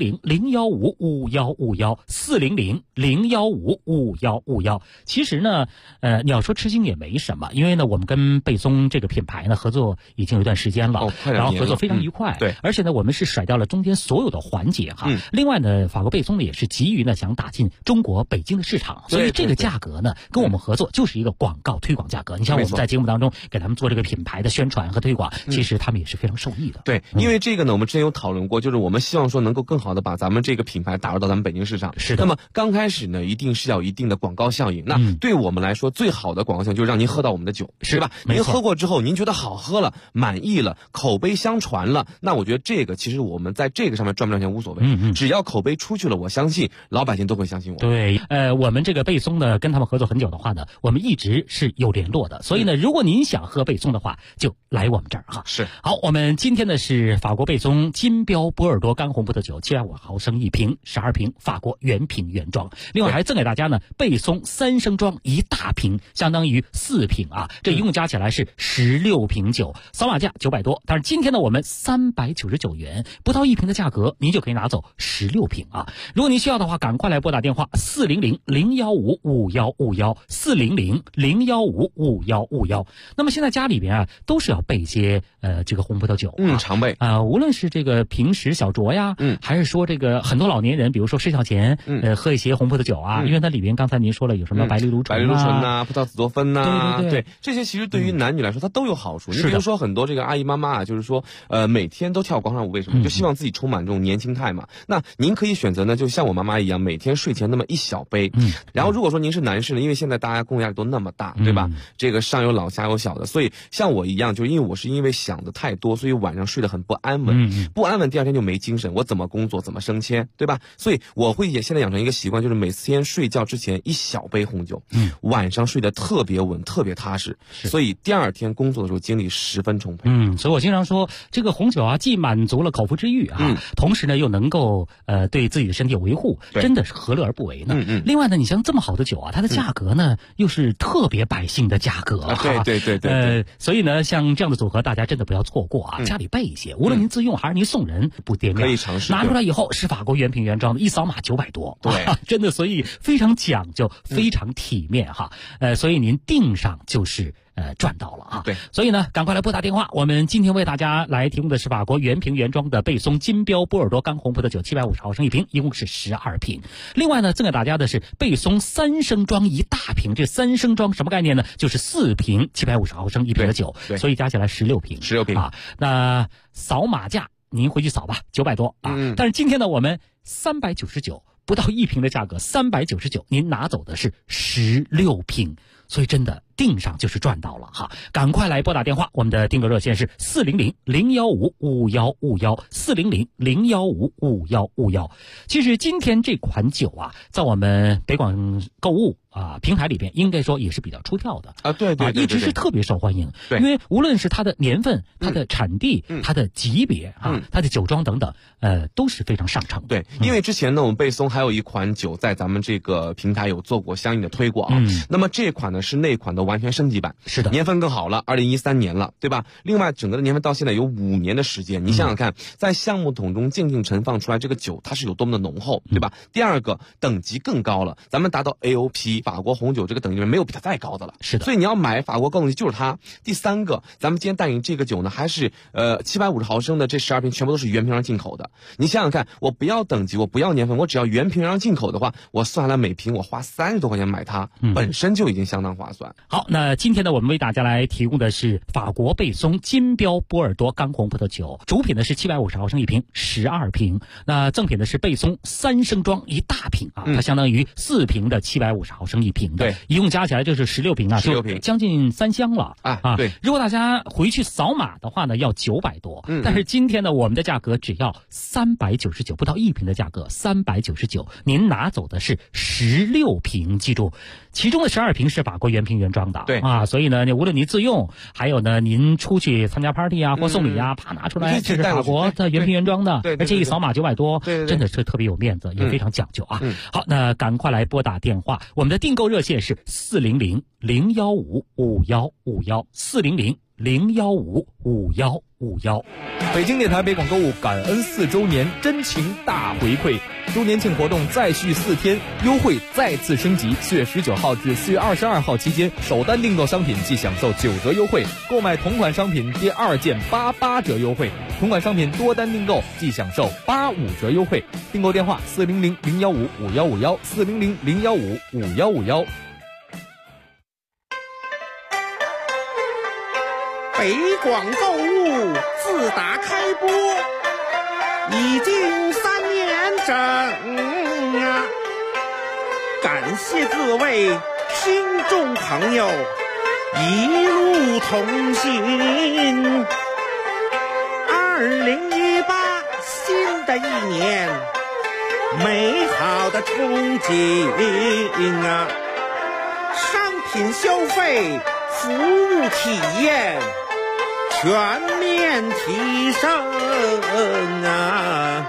400-015-5151，400-015-5151。其实呢，你要说吃惊也没什么，因为呢，我们跟贝松这个品牌呢合作已经有一段时间了，然后合作非常愉快。 对， 而且呢，我们是甩掉了中间所有的环节哈。另外呢，法国贝松呢也是急于呢想打进中国北京的市场，所以这个价格呢跟我们合作就是一个广告推广价格。你像我们在节目当中给他们做这个品牌的宣传和推广，其实他们也是非常受益的。 对，因为这个呢，我们之前有讨论过，就是我们希望说能够更好的把咱们这个品牌打入到咱们北京市场。 是的。 那么刚开始呢，一定是要有一定的广告效应。那对我们来说，最好的广告效应就是让您喝到我们的酒，是吧？您喝过之后，您觉得好喝了，满意了，口碑相传了，那我觉得这个其实我们在这个上面赚不赚钱无所谓。只要口碑出去了，我相信老百姓都会相信我。 对，我们这个贝松呢，跟他们合作很久的话呢，我们一直是有联络的。所以呢，如果您想喝贝松的话，就来我们这儿哈。 是。 好，我们今天呢是法国贝松金标波尔多干红葡萄酒，750毫升一瓶，12瓶，法国原瓶原装。另外还赠给大家呢贝松3升装一大瓶，相当于4瓶啊，这一共加起来是16瓶酒，扫码价900多。但是今天呢，我们399元不到1瓶的价格，您就可以拿走16瓶啊。如果您需要的话，赶快来拨打电话400-015-5151，400-015-5151。那么现在家里边啊都是要备一些这个红葡萄酒， 常备无论是这个平时小酌呀，还是说这个很多老年人，比如说睡觉前喝一些红葡萄酒啊，因为它里边刚才您说了有什么白藜芦醇呐、葡萄紫多酚呐，对，这些其实对于男女来说它都有好处。你比如说很多这个阿姨妈妈啊，就是说每天都跳广场舞，为什么？就希望自己充满这种年轻态嘛。那您可以选择呢，就像我妈妈一样，每天睡前那么1小杯。然后如果说您是男士呢，因为现在大家工作压力都那么大，对吧？这个上有老下有小的，所以像我一样，就是因为想的太多，所以晚上睡得很不安稳，不安稳，第二天就没精神，我怎么工作，怎么升迁，对吧？所以我会现在养成一个习惯，就是每天睡觉之前1小杯红酒，晚上睡得特别稳，特别踏实，所以第二天工作的时候精力十分充沛。 所以我经常说，这个红酒啊，既满足了口腹之欲啊，同时呢又能够对自己的身体有维护，真的是何乐而不为呢？另外呢，你像这么好的酒啊，它的价格呢又是特别百姓的价格， 对， 所以呢，像这样的组合，大家真的不要错过啊，家里备一些，无论您自用还是您送人，不掂量， 可以尝试。 拿出来以后是法国原瓶原装的，一扫码900多， 对， 真的，所以非常讲究，非常体面哈。所以您订上就是赚到了啊。 对， 所以呢，赶快来拨打电话。我们今天为大家来提供的是法国原瓶原装的贝松金标波尔多干红葡萄酒750毫升一瓶，一共是12瓶。另外呢，赠给大家的是贝松3升装一大瓶，这3升装什么概念呢？就是4瓶750毫升一瓶的酒，所以加起来16瓶 ，16瓶啊。那扫码价您回去扫吧，900多啊。但是今天呢，我们399不到1瓶的价格，399您拿走的是16瓶，所以真的订上就是赚到了哈！赶快来拨打电话，我们的订购热线是400-015-5151，400-015-5151。其实今天这款酒啊，在我们北广购物平台里边，应该说也是比较出挑的啊，对， 一直是特别受欢迎。 对， 因为无论是它的年份、它的产地、它的级别它的酒庄等等，都是非常上乘。 对，因为之前呢，我们贝松还有一款酒在咱们这个平台有做过相应的推广，那么这款呢是那款的完全升级版， 是的， 年份更好了，2013年了，对吧？另外，整个的年份到现在有5年的时间，你想想看，在橡木桶中静静陈放出来这个酒，它是有多么的浓厚，对吧？第二个，等级更高了，咱们达到 AOP 法国红酒这个等级里面没有比它再高的了， 是的。 所以你要买法国高等级就是它。第三个，咱们今天带你这个酒呢，还是750毫升的这12瓶全部都是原瓶上进口的。你想想看，我不要等级，我不要年份，我只要原瓶上进口的话，我算下来每瓶我花30多块钱买它，本身就已经相当划算。 好，那今天呢，我们为大家来提供的是法国贝松金标波尔多干红葡萄酒，主品呢是750毫升一瓶，12瓶。那赠品的是贝松3升装一大瓶啊，它相当于4瓶的750毫升一瓶的， 对， 一共加起来就是16瓶啊，16瓶，将近3箱了啊。对， 如果大家回去扫码的话呢，要900多，但是今天呢，我们的价格只要399，不到1瓶的价格399，您拿走的是16瓶，记住，其中的12瓶是法国原瓶原装的， 对啊，所以呢，无论您自用，还有呢，您出去参加 party 啊或送礼啊，啪拿出来，这是法国的原瓶原装的，而且一扫码900多，真的是特别有面子，也非常讲究啊。好，那赶快来拨打电话，我们的订购热线是400-015-5151，400-015-5151。 北京电台北广购物感恩4周年真情大回馈，周年庆活动再续4天，优惠再次升级。4月19号至4月22号期间，首单订购商品即享受9折优惠，购买同款商品第2件88折优惠，同款商品多单订购即享受85折优惠。订购电话400-015-5151，400-015-5151。 北广购物自打开播已经3年整啊，感谢各位听众朋友一路同行。2018新的一年，美好的憧憬啊，商品消费，服务体验全面提升啊！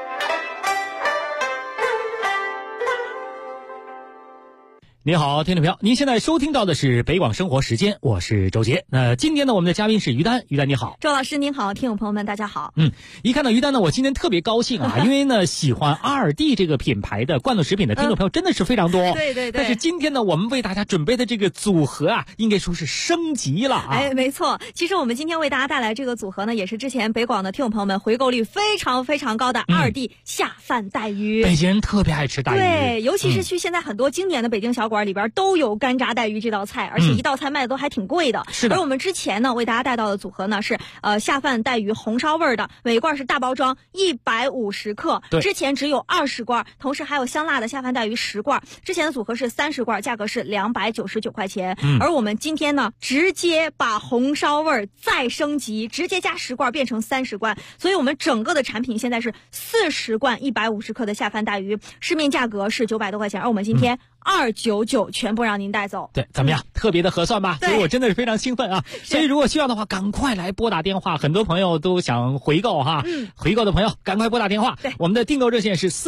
你好，听众朋友，您现在收听到的是北广生活时间，我是周杰。今天呢，我们的嘉宾是于丹，于丹你好。 周老师您好，听众朋友们大家好。 一看到于丹呢，我今天特别高兴啊，因为呢，喜欢阿尔蒂这个品牌的罐头食品的听众朋友真的是非常多。 对对对。 但是今天呢，我们为大家准备的这个组合啊，应该说是升级了啊。 哎，没错。其实我们今天为大家带来这个组合呢，也是之前北广的听众朋友们回购率非常非常高的阿尔蒂下饭带鱼。 北京人特别爱吃带鱼。 对，尤其是去现在很多经典的北京小馆里边都有干炸带鱼这道菜，而且一道菜卖的都还挺贵的。 是的。 而我们之前呢为大家带到的组合呢是下饭带鱼红烧味的，每罐是大包装150克，之前只有20罐，同时还有香辣的下饭带鱼10罐，之前的组合是30罐，价格是299块钱。而我们今天呢直接把红烧味再升级，直接加10罐变成30罐，所以我们整个的产品现在是40罐150克的下饭带鱼，市面价格是900多块钱，而我们今天299全部让您带走。 对，怎么样？特别的合算吧？所以我真的是非常兴奋啊！所以如果需要的话，赶快来拨打电话。很多朋友都想回购哈，回购的朋友赶快拨打电话。 对， 我们的订购热线是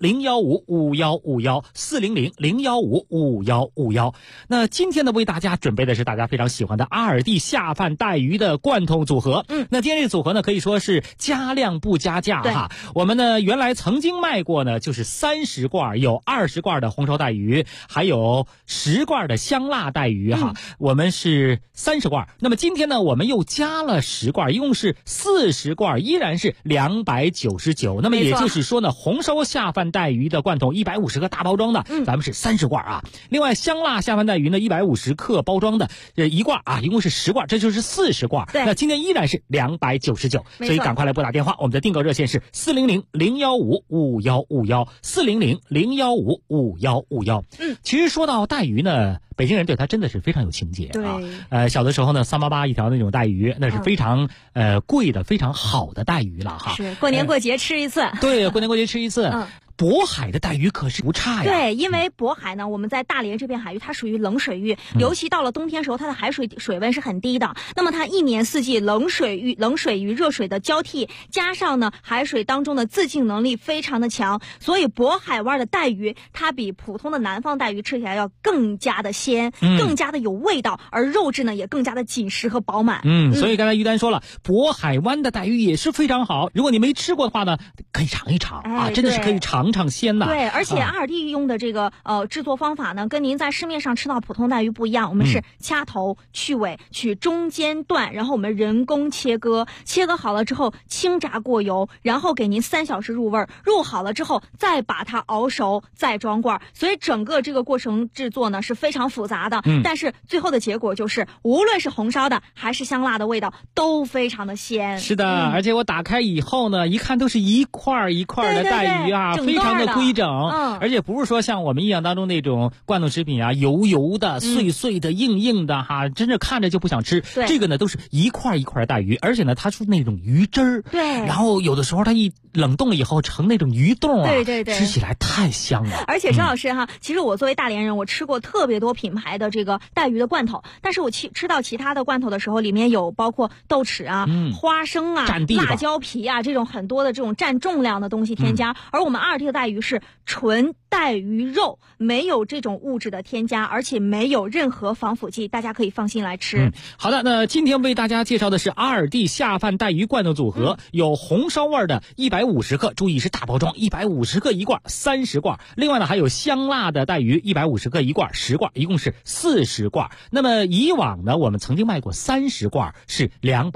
400-015-5151，400-015-5151。那今天呢，为大家准备的是大家非常喜欢的阿尔蒂下饭带鱼的罐头组合。那今天这个组合呢，可以说是加量不加价哈。我们呢原来曾经卖过呢，就是30罐有20罐的红烧带鱼， 还有10罐的香辣带鱼哈，我们是30罐。那么今天呢，我们又加了10罐，一共是40罐，依然是299。那么也就是说呢，红烧下饭带鱼的罐头150克大包装的，咱们是30罐啊。另外香辣下饭带鱼呢，150克包装的1罐啊，一共是10罐，这就是40罐。 对， 那今天依然是299，所以赶快来拨打电话，我们的订购热线是400-015-5151，400-015-5151。其实说到带鱼呢，北京人对它真的是非常有情节啊。小的时候呢，388一条那种带鱼，那是非常贵的、非常好的带鱼了哈。 是过年过节吃一次。 对，过年过节吃一次。渤海的带鱼可是不差呀。 对，因为渤海呢，我们在大连这片海域，它属于冷水域，尤其到了冬天时候，它的海水温是很低的。那么它一年四季冷水与热水的交替，加上呢海水当中的自净能力非常的强，所以渤海湾的带鱼它比普通的南方带鱼吃起来要更加的鲜，更加的有味道，而肉质呢也更加的紧实和饱满。 所以刚才于丹说了，渤海湾的带鱼也是非常好，如果你没吃过的话呢，可以尝一尝啊，真的是可以尝鲜呐。 对，而且阿尔蒂用的这个制作方法呢，跟您在市面上吃到普通带鱼不一样，我们是掐头去尾，取中间段，然后我们人工切割好了之后轻炸过油，然后给您3小时入味，入好了之后再把它熬熟，再装罐。所以整个这个过程制作呢是非常复杂的，但是最后的结果就是无论是红烧的还是香辣的味道都非常的鲜。 是的，而且我打开以后呢，一看都是一块一块的带鱼啊，非常的规整，而且不是说像我们印象当中那种罐头食品啊，油油的、碎碎的、硬硬的哈，真是看着就不想吃。这个呢都是一块一块的带鱼，而且呢它出那种鱼汁儿， 对， 然后有的时候它一冷冻了以后成那种鱼冻啊， 对， 吃起来太香了。 而且张老师哈，其实我作为大连人，我吃过特别多品牌的这个带鱼的罐头，但是我吃到其他的罐头的时候，里面有包括豆豉啊、花生啊、辣椒皮啊这种很多的这种占重量的东西添加，而我们阿尔蒂的带鱼是纯带鱼肉，没有这种物质的添加，而且没有任何防腐剂，大家可以放心来吃。 好的，那今天为大家介绍的是阿尔蒂下饭带鱼罐头组合，有红烧味的150克，注意是大包装，150克1罐，30罐。另外呢还有香辣的带鱼150克1罐，10罐，一共是40罐。那么以往呢我们曾经卖过30罐是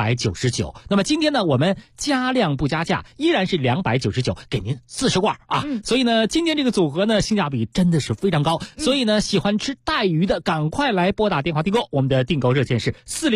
299，那么今天呢我们加量不加价，依然是299，给您40罐啊。所以呢今天这个组合呢性价比真的是非常高，所以呢喜欢吃带鱼的赶快来拨打电话订购，我们的订购热线是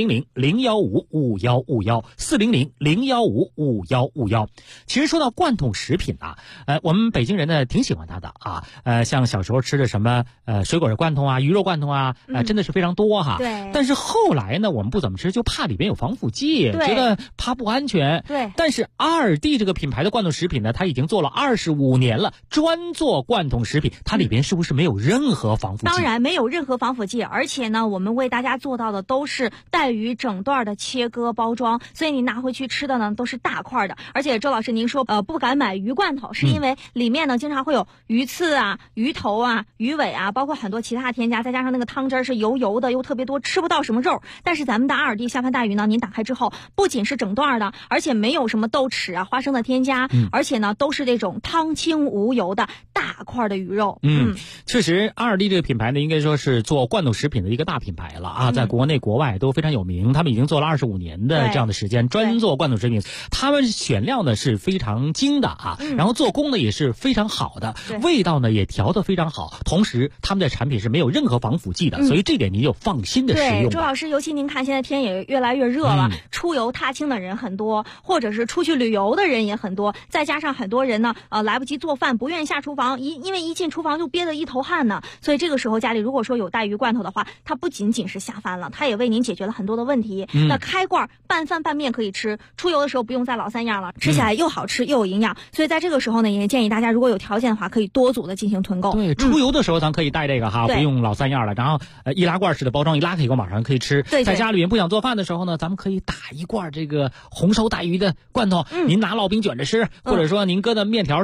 400-015-5151，400-015-5151。其实说到罐头食品啊，我们北京人呢挺喜欢它的啊，像小时候吃的什么水果罐头啊、鱼肉罐头啊，真的是非常多哈。 对。 但是后来呢我们不怎么吃，就怕里边有防腐剂，觉得怕不安全。 对。 但是阿尔蒂这个品牌的罐头食品呢，它已经做了25年了，专做罐头食品，它里边是不是没有任何防腐剂？ 当然没有任何防腐剂，而且呢我们为大家做到的都是带鱼整段的切割包装，所以你拿回去吃的呢都是大块的。而且周老师您说不敢买鱼罐头，是因为里面呢经常会有鱼刺啊、鱼头啊、鱼尾啊，包括很多其他添加，再加上那个汤汁是油油的又特别多，吃不到什么肉。但是咱们的阿尔蒂下饭带鱼呢，您打开之后不仅是整段的，而且没有什么豆豉啊、花生的添加，而且呢都是这种汤清无油的大块的鱼肉。 确实阿尔蒂这个品牌呢应该说是做罐头食品的一个大品牌了啊，在国内国外都非常有名，他们已经做了25年的这样的时间，专做罐头食品。他们选料呢是非常精的啊，然后做工呢也是非常好的，味道呢也调得非常好，同时他们的产品是没有任何防腐剂的，所以这点您就放心的使用。 对，周老师，尤其您看现在天也越来越热了，出游踏青的人很多，或者是出去旅游的人也很多，再加上很多人呢来不及做饭，不愿意下厨房，因为一进厨房就憋得一头汗呢，所以这个时候家里如果说有带鱼罐头的话，它不仅仅是下饭了，它也为您解决了很多的问题。那开罐拌饭拌面可以吃，出游的时候不用再老三样了，吃起来又好吃又有营养，所以在这个时候呢也建议大家如果有条件的话可以多组的进行囤购。 对，出游的时候咱可以带这个哈，不用老三样了，然后易拉罐式的包装，一拉开以后马上可以吃。 对， 在家里面不想做饭的时候呢，咱们可以打一罐这个红烧带鱼的罐头，您拿烙饼卷着吃，或者说您搁在面条上当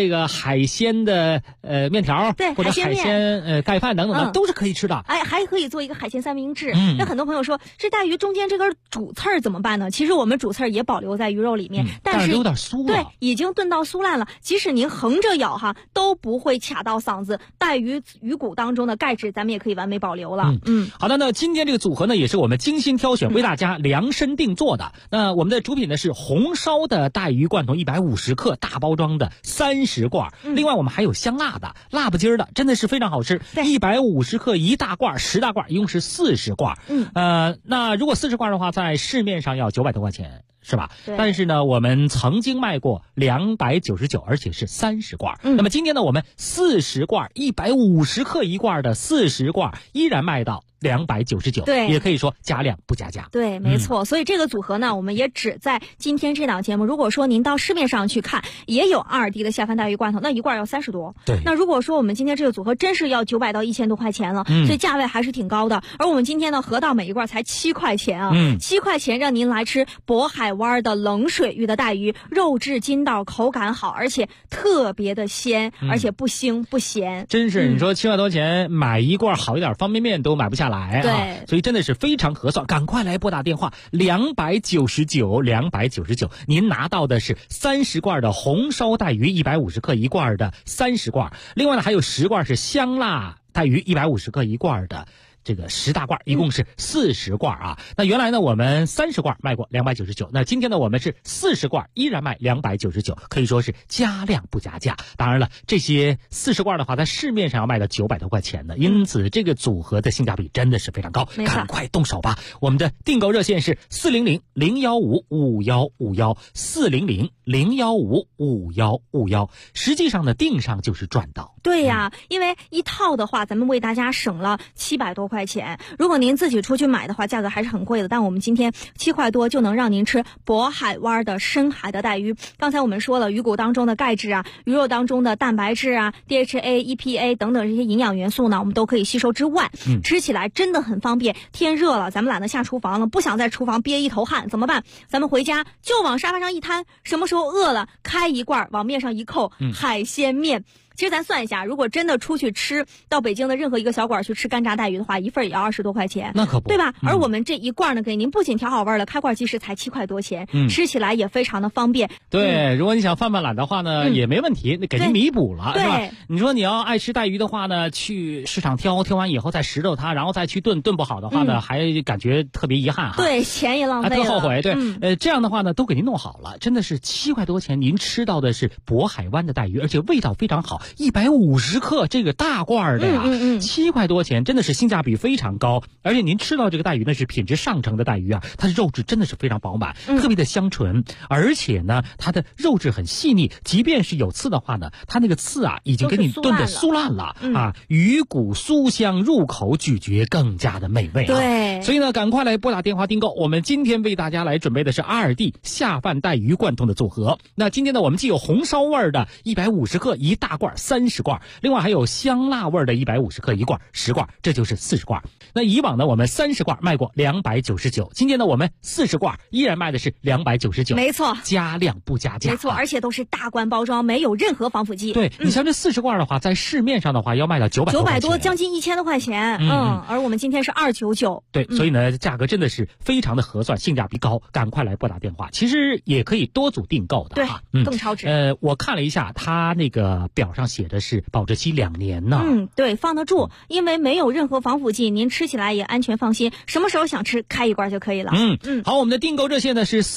这个海鲜的面条， 对， 或者海鲜盖饭等等的，都是可以吃的。 哎，还可以做一个海鲜三明治。那很多朋友说，这带鱼中间这根主刺儿怎么办呢？其实我们主刺儿也保留在鱼肉里面，但是有点酥了， 对，已经炖到酥烂了。即使您横着咬哈，都不会卡到嗓子。带鱼骨当中的钙质，咱们也可以完美保留了。 好的，那今天这个组合呢，也是我们精心挑选，为大家量身定做的。那我们的主品呢是红烧的带鱼罐头150克大包装的30罐，另外我们还有香辣的、辣不筋儿的，真的是非常好吃。150克1大罐，10大罐，一共是40罐。那如果40罐的话，在市面上要900多块钱。是吧？但是呢，我们曾经卖过299，而且是30罐。那么今天呢，我们40罐150克1罐的40罐依然卖到299， 对， 也可以说加量不加价。 对，没错。所以这个组合呢，我们也只在今天这档节目。如果说您到市面上去看，也有2D 的下饭带鱼罐头，那一罐要30多。 对。 那如果说我们今天这个组合真是要900到1000多块钱了，所以价位还是挺高的。而我们今天呢，合到每一罐才7块钱啊，7块钱让您来吃渤海湾的冷水域的带鱼，肉质筋道，口感好，而且特别的鲜，而且不腥不咸。 真是，你说7块多钱买一罐好一点方便面都买不下来啊， 对， 所以真的是非常合算，赶快来拨打电话299，您拿到的是30罐的红烧带鱼150克1罐的30罐，另外呢还有10罐是香辣带鱼150克1罐的。这个10大罐，一共是40罐啊。那原来呢，我们30罐卖过299，那今天呢，我们是40罐依然卖299，可以说是加量不加价。当然了，这些40罐的话，在市面上要卖到900多块钱的，因此这个组合的性价比真的是非常高，赶快动手吧！我们的订购热线是400-015-5151，400-015-5151，实际上呢，订上就是赚到。 对呀，因为一套的话，咱们为大家省了700多块钱。如果您自己出去买的话，价格还是很贵的。但我们今天7块多就能让您吃渤海湾的深海的带鱼。刚才我们说了，鱼骨当中的钙质啊，鱼肉当中的蛋白质啊 ，DHA、EPA 等等这些营养元素呢，我们都可以吸收之外，吃起来真的很方便。天热了，咱们懒得下厨房了，不想在厨房憋一头汗，怎么办？咱们回家就往沙发上一摊，什么时候饿了，开一罐往面上一扣，海鲜面。其实咱算一下，如果真的出去吃，到北京的任何一个小馆去吃干炸带鱼的话，一份也要20多块钱， 那可不， 对吧？而我们这一罐呢，给您不仅调好味了，开罐即食才7块多钱，吃起来也非常的方便。 对，如果你想犯懒的话呢，也没问题，那给您弥补了，是吧？你说你要爱吃带鱼的话呢，去市场挑完以后再拾掇它，然后再去炖不好的话呢，还感觉特别遗憾哈。 对，钱也浪费了， 特后悔。对，这样的话呢，都给您弄好了，真的是7块多钱，您吃到的是渤海湾的带鱼，而且味道非常好，150克这个大罐的呀，7块多钱，真的是性价比非常高。而且您吃到这个带鱼呢，是品质上乘的带鱼啊，它的肉质真的是非常饱满，特别的香醇，而且呢，它的肉质很细腻，即便是有刺的话呢，它那个刺啊，已经给你炖的酥烂了啊，鱼骨酥香，入口咀嚼更加的美味啊。 对， 所以呢，赶快来拨打电话订购。我们今天为大家来准备的是2D 下饭带鱼罐头的组合。那今天呢，我们既有红烧味的150克1大罐30罐，另外还有香辣味的150克1罐10罐，这就是40罐。那以往呢，我们30罐卖过299，今天呢，我们40罐依然卖的是299， 没错， 加量不加价， 没错，而且都是大罐包装，没有任何防腐剂。 对，你像这40罐的话，在市面上的话要卖到900多， 将近1000多块钱。而我们今天是299。 对，所以呢，价格真的是非常的合算，性价比高，赶快来拨打电话。其实也可以多组订购的， 对，更超值。 我看了一下，它那个表上写的是保质期2年呢。 对，放得住，因为没有任何防腐剂，您吃起来也安全放心，什么时候想吃开一罐就可以了。 好，我们的订购热线呢是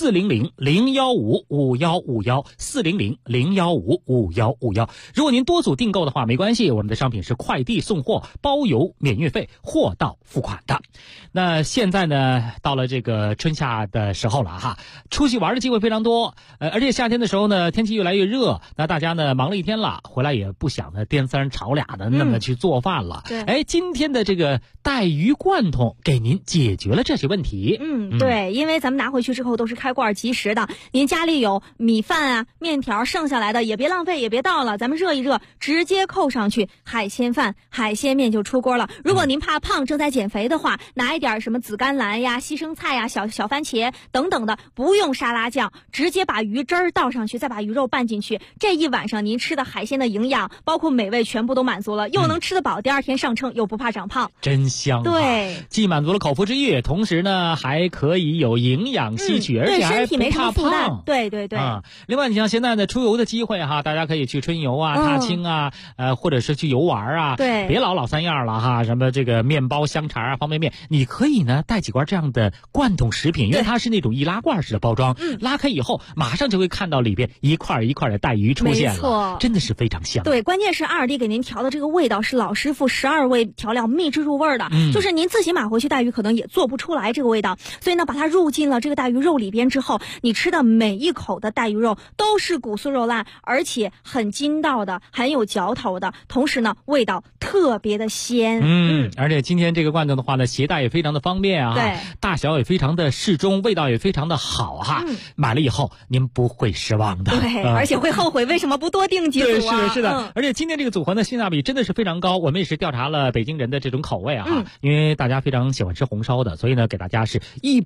400-015-5151，400-015-5151。如果您多组订购的话，没关系，我们的商品是快递送货，包邮免运费，货到付款的。那现在呢，到了这个春夏的时候了哈，出去玩的机会非常多，而且夏天的时候呢，天气越来越热，那大家呢忙了一天了，回来再也不想着颠三炒俩的那么去做饭了。 对， 哎，今天的这个带鱼罐头给您解决了这些问题。 对，因为咱们拿回去之后都是开罐即食的，您家里有米饭啊、面条剩下来的也别浪费，也别倒了，咱们热一热，直接扣上去，海鲜饭、海鲜面就出锅了。如果您怕胖，正在减肥的话，拿一点什么紫甘蓝呀、西生菜呀、小番茄等等的，不用沙拉酱，直接把鱼汁儿倒上去，再把鱼肉拌进去，这一晚上您吃的海鲜的营养包括美味全部都满足了，又能吃得饱，第二天上称又不怕长胖， 真香。 对， 既满足了口腹之欲，同时呢还可以有营养吸取，而且还不怕胖。 对对对。 另外你像现在呢出游的机会哈，大家可以去春游啊、踏青啊，或者是去游玩啊。 对， 别老三样了哈，什么这个面包、香肠啊、方便面，你可以呢带几罐这样的罐头食品，因为它是那种易拉罐式的包装，拉开以后马上就会看到里边一块一块的带鱼出现了， 没错， 真的是非常香。 对，关键是2D给您调的这个味道是老师傅12味调料秘制入味的，就是您自己买回去带鱼可能也做不出来这个味道，所以呢把它入进了这个带鱼肉里边之后，你吃的每一口的带鱼肉都是骨酥肉烂，而且很筋道的，很有嚼头的，同时呢味道特别的鲜。 而且今天这个罐头的话呢，携带也非常的方便啊， 对， 大小也非常的适中，味道也非常的好哈。买了以后您不会失望的， 对，而且会后悔为什么不多订几组啊。 对，是的。而且今天这个组合呢，性价比真的是非常高。我们也是调查了北京人的这种口味啊，因为大家非常喜欢吃红烧的，所以呢给大家是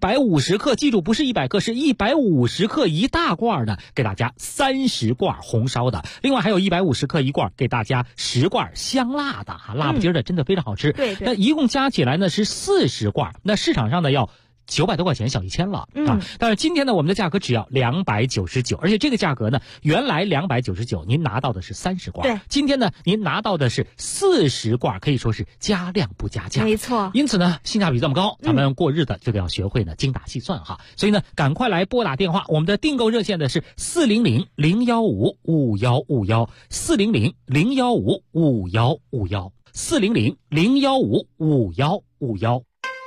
150克，记住不是100克，是150克一大罐的，给大家30罐红烧的，另外还有150克一罐，给大家10罐香辣的辣不筋的，真的非常好吃。 对， 那一共加起来呢是40罐，那市场上呢要900多块钱，小1000了啊！但是今天呢，我们的价格只要299，而且这个价格呢，原来299，您拿到的是30罐， 对， 今天呢，您拿到的是40罐，可以说是加量不加价， 没错。 因此呢，性价比这么高，咱们过日子这个要学会呢精打细算哈。所以呢，赶快来拨打电话，我们的订购热线呢是400-015-5151，400-015-5151，400-015-5151。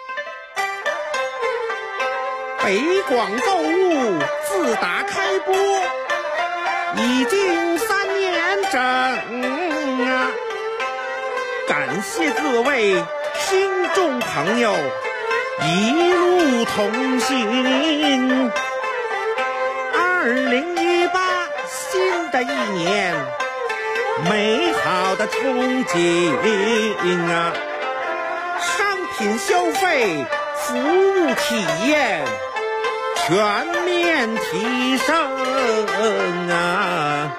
北广购物自打开播已经3年整啊！感谢各位听众朋友一路同行。2018新的一年，美好的憧憬啊！商品消费、服务体验全面提升啊！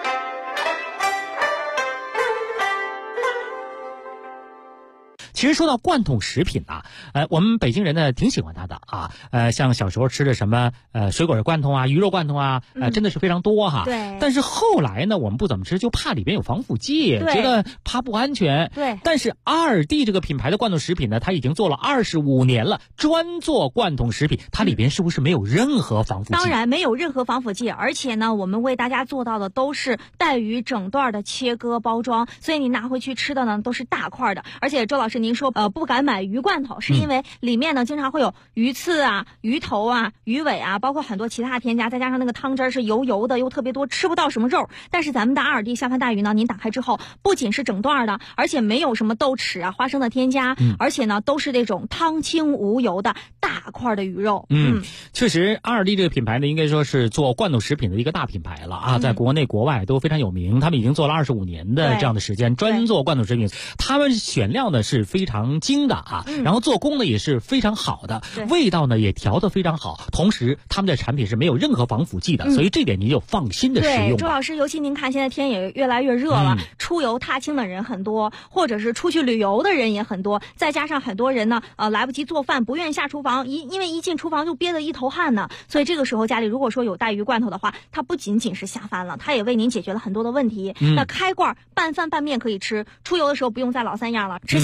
其实说到罐头食品啊，我们北京人呢挺喜欢它的啊，像小时候吃的什么水果罐头啊、鱼肉罐头啊，真的是非常多哈。 对。 但是后来呢，我们不怎么吃，就怕里边有防腐剂，觉得怕不安全。 对。 但是2D这个品牌的罐头食品呢，它已经做了25年了，专做罐头食品，它里边是不是没有任何防腐剂？ 当然没有任何防腐剂，而且呢，我们为大家做到的都是带鱼整段的切割包装，所以你拿回去吃的呢都是大块的。而且周老师您说不敢买鱼罐头，是因为里面呢经常会有鱼刺啊、鱼头啊、鱼尾啊，包括很多其他添加，再加上那个汤汁是油油的又特别多，吃不到什么肉。但是咱们的2D下饭带鱼呢，您打开之后不仅是整段的，而且没有什么豆豉啊、花生的添加，而且呢都是那种汤清无油的大块的鱼肉。 确实2D这个品牌呢，应该说是做罐头食品的一个大品牌了啊，在国内国外都非常有名，他们已经做了25年的这样的时间，专做罐头食品。他们选料呢是非常精的啊，然后做工呢也是非常好的，味道呢也调得非常好，同时他们的产品是没有任何防腐剂的，所以这点您就放心的使用吧。 对，周老师，尤其您看现在天也越来越热了，出游踏青的人很多，或者是出去旅游的人也很多，再加上很多人呢来不及做饭，不愿意下厨房，因为一进厨房就憋得一头汗呢，所以这个时候家里如果说有带鱼罐头的话，它不仅仅是下饭了，它也为您解决了很多的问题。那开罐拌饭拌面可以吃，出游的时候不用再老三样了，吃起来又好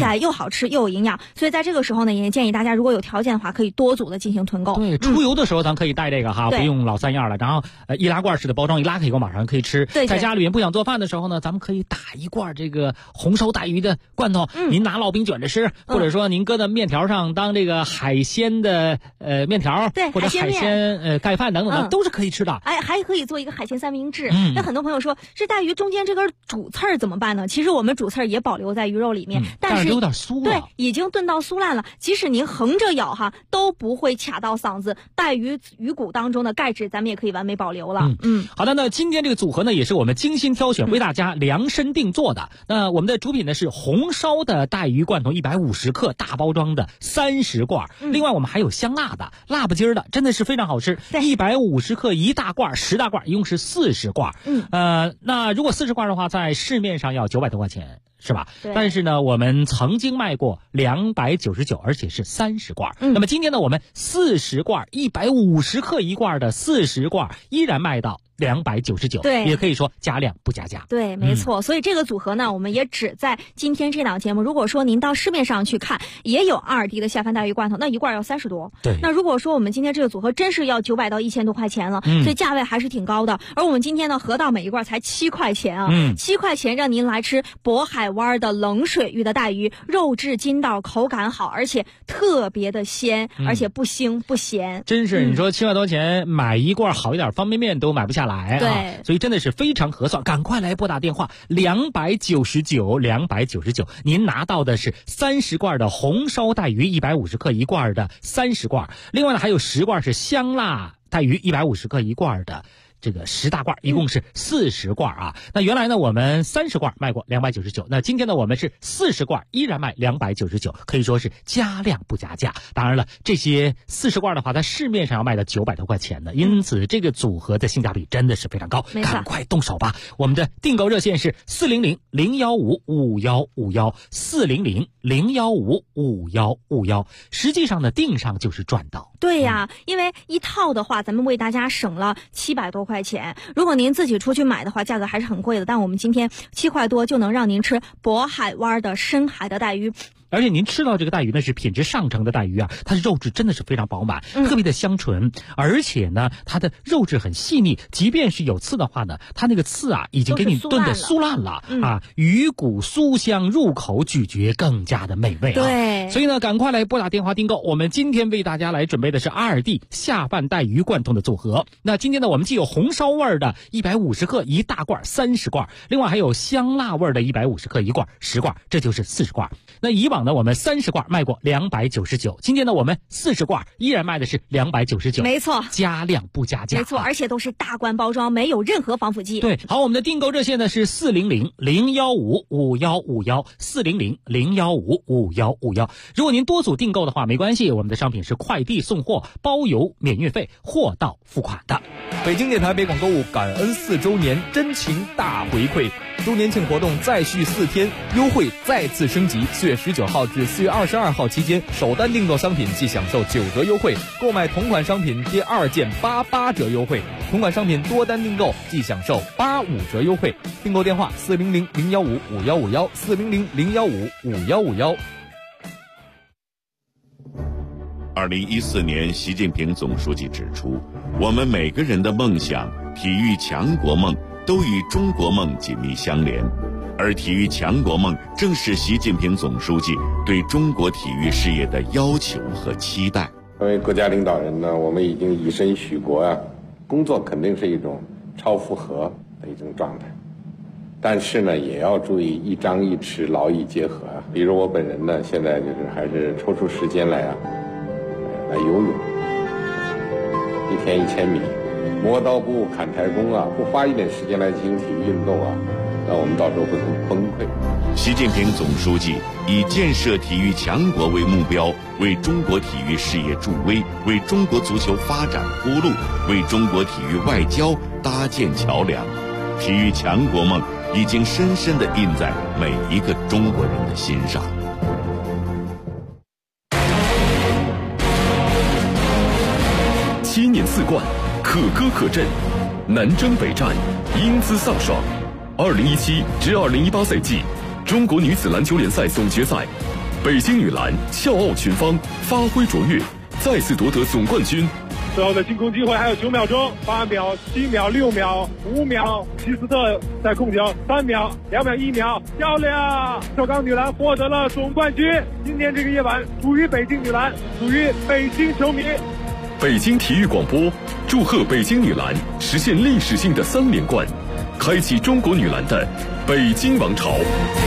好吃又有营养。所以在这个时候呢，也建议大家如果有条件的话，可以多组的进行囤购。 对，出游的时候咱可以带这个哈，不用老三样了。然后易拉罐式的包装，一拉开以后马上可以吃。 对， 在家里面不想做饭的时候呢，咱们可以打一罐这个红烧带鱼的罐头，您拿烙饼卷着吃，或者说您搁在面条上当这个海鲜的面条， 对， 或者海鲜盖饭等等的，都是可以吃的。 哎，还可以做一个海鲜三明治。那很多朋友说，这带鱼中间这根主刺儿怎么办呢？其实我们主刺儿也保留在鱼肉里面，但是有点酥了， 对，已经炖到酥烂了。即使您横着咬哈，都不会卡到嗓子。带鱼骨当中的钙质，咱们也可以完美保留了。 好的，那今天这个组合呢，也是我们精心挑选，为大家量身定做的。那我们的主品呢是红烧的带鱼罐头150克大包装的30罐，另外我们还有香辣的、辣不筋儿的，真的是非常好吃。150克1大罐，10大罐，一共是40罐。那如果40罐的话，在市面上要900多块钱。是吧？但是呢，我们曾经卖过299，而且是30罐。那么今天呢，我们40罐150克1罐的40罐依然卖到299， 对， 也可以说加量不加价。 对，没错。所以这个组合呢，我们也只在今天这档节目。如果说您到市面上去看，也有2D 的下饭带鱼罐头，那一罐要30多。 对。 那如果说我们今天这个组合真是要900到1000多块钱了，所以价位还是挺高的。而我们今天呢，合到每一罐才7块钱啊，7块钱让您来吃渤海湾的冷水域的带鱼，肉质筋道，口感好，而且特别的鲜，而且不腥不咸。 真是，你说7块多钱买一罐好一点方便面都买不下来啊！ 对， 所以真的是非常合算，赶快来拨打电话299，您拿到的是30罐的红烧带鱼150克1罐的30罐，另外呢还有10罐是香辣带鱼150克1罐的。这个10大罐，一共是40罐啊。那原来呢，我们30罐卖过299，那今天呢，我们是40罐依然卖299，可以说是加量不加价。当然了，这些40罐的话，在市面上要卖到900多块钱的，因此这个组合的性价比真的是非常高，赶快动手吧！我们的订购热线是400-015-5151，400-015-5151，实际上呢，订上就是赚到。 对呀，因为一套的话，咱们为大家省了700多块钱。如果您自己出去买的话，价格还是很贵的。但我们今天7块多就能让您吃渤海湾的深海的带鱼。 而且您吃到这个带鱼呢，是品质上乘的带鱼啊，它的肉质真的是非常饱满，特别的香醇，而且呢，它的肉质很细腻，即便是有刺的话呢，它那个刺啊，已经给你炖的酥烂了啊，鱼骨酥香，入口咀嚼更加的美味啊。 对， 所以呢，赶快来拨打电话订购。我们今天为大家来准备的是2D 下饭带鱼罐头的组合。那今天呢，我们既有红烧味的150克1大罐30罐，另外还有香辣味的150克1罐10罐，这就是40罐。那以往呢，我们30罐卖过299，今天呢，我们40罐依然卖的是299， 没错， 加量不加价， 没错，而且都是大罐包装，没有任何防腐剂。 对，好，我们的订购热线呢是400-015-5151，400-015-5151。如果您多组订购的话，没关系，我们的商品是快递送货，包邮免运费，货到付款的。 北京电台北广购物感恩4周年真情大回馈，周年庆活动再续4天，优惠再次升级。4月19号至4月22号期间，首单订购商品即享受9折优惠，购买同款商品第2件88折优惠，同款商品多单订购即享受85折优惠。订购电话400-015-5151，400-015-5151。 2014年，习近平总书记指出，我们每个人的梦想、体育强国梦都与中国梦紧密相连，而体育强国梦正是习近平总书记对中国体育事业的要求和期待。 作为国家领导人呢，我们已经以身许国啊，工作肯定是一种超负荷的一种状态，但是呢，也要注意一张一弛，劳逸结合啊。比如我本人呢，现在就是还是抽出时间来游泳，1天1000米，磨刀不误砍柴工啊，不花一点时间来进行体育运动啊，那我们到时候会很崩溃。 习近平总书记以建设体育强国为目标，为中国体育事业助威，为中国足球发展铺路，为中国体育外交搭建桥梁。体育强国梦已经深深地印在每一个中国人的心上。 7年4冠，可歌可阵，南征北战，英姿飒爽。2017至2018赛季中国女子篮球联赛总决赛北京女篮笑傲群芳，发挥卓越，再次夺得总冠军。 最后的进攻机会还有9秒钟，8秒、7秒、6秒、5秒，希斯特在控球，3秒、2秒、1秒，漂亮！首钢女篮获得了总冠军。今天这个夜晚属于北京女篮，属于北京球迷。 北京体育广播祝贺北京女篮实现历史性的3连冠，开启中国女篮的北京王朝。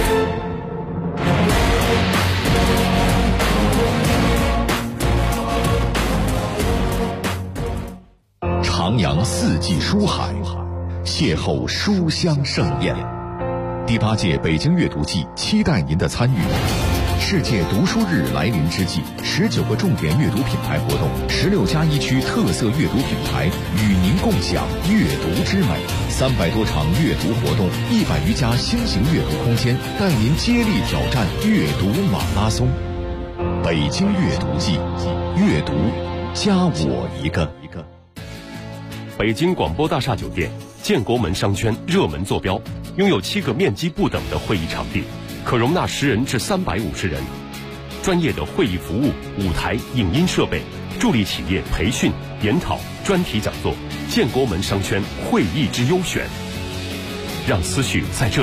徜徉四季书海，邂逅书香盛宴。第8届北京阅读季期待您的参与。世界读书日来临之际，19个重点阅读品牌活动，16+1区特色阅读品牌与您共享阅读之美。300多场阅读活动，100余家新型阅读空间，带您接力挑战阅读马拉松。北京阅读季，阅读加我一个。 北京广播大厦酒店建国门商圈热门坐标，拥有7个面积不等的会议场地，可容纳10人至350人，专业的会议服务、舞台、影音设备，助力企业培训、研讨、专题讲座。建国门商圈会议之优选，让思绪在这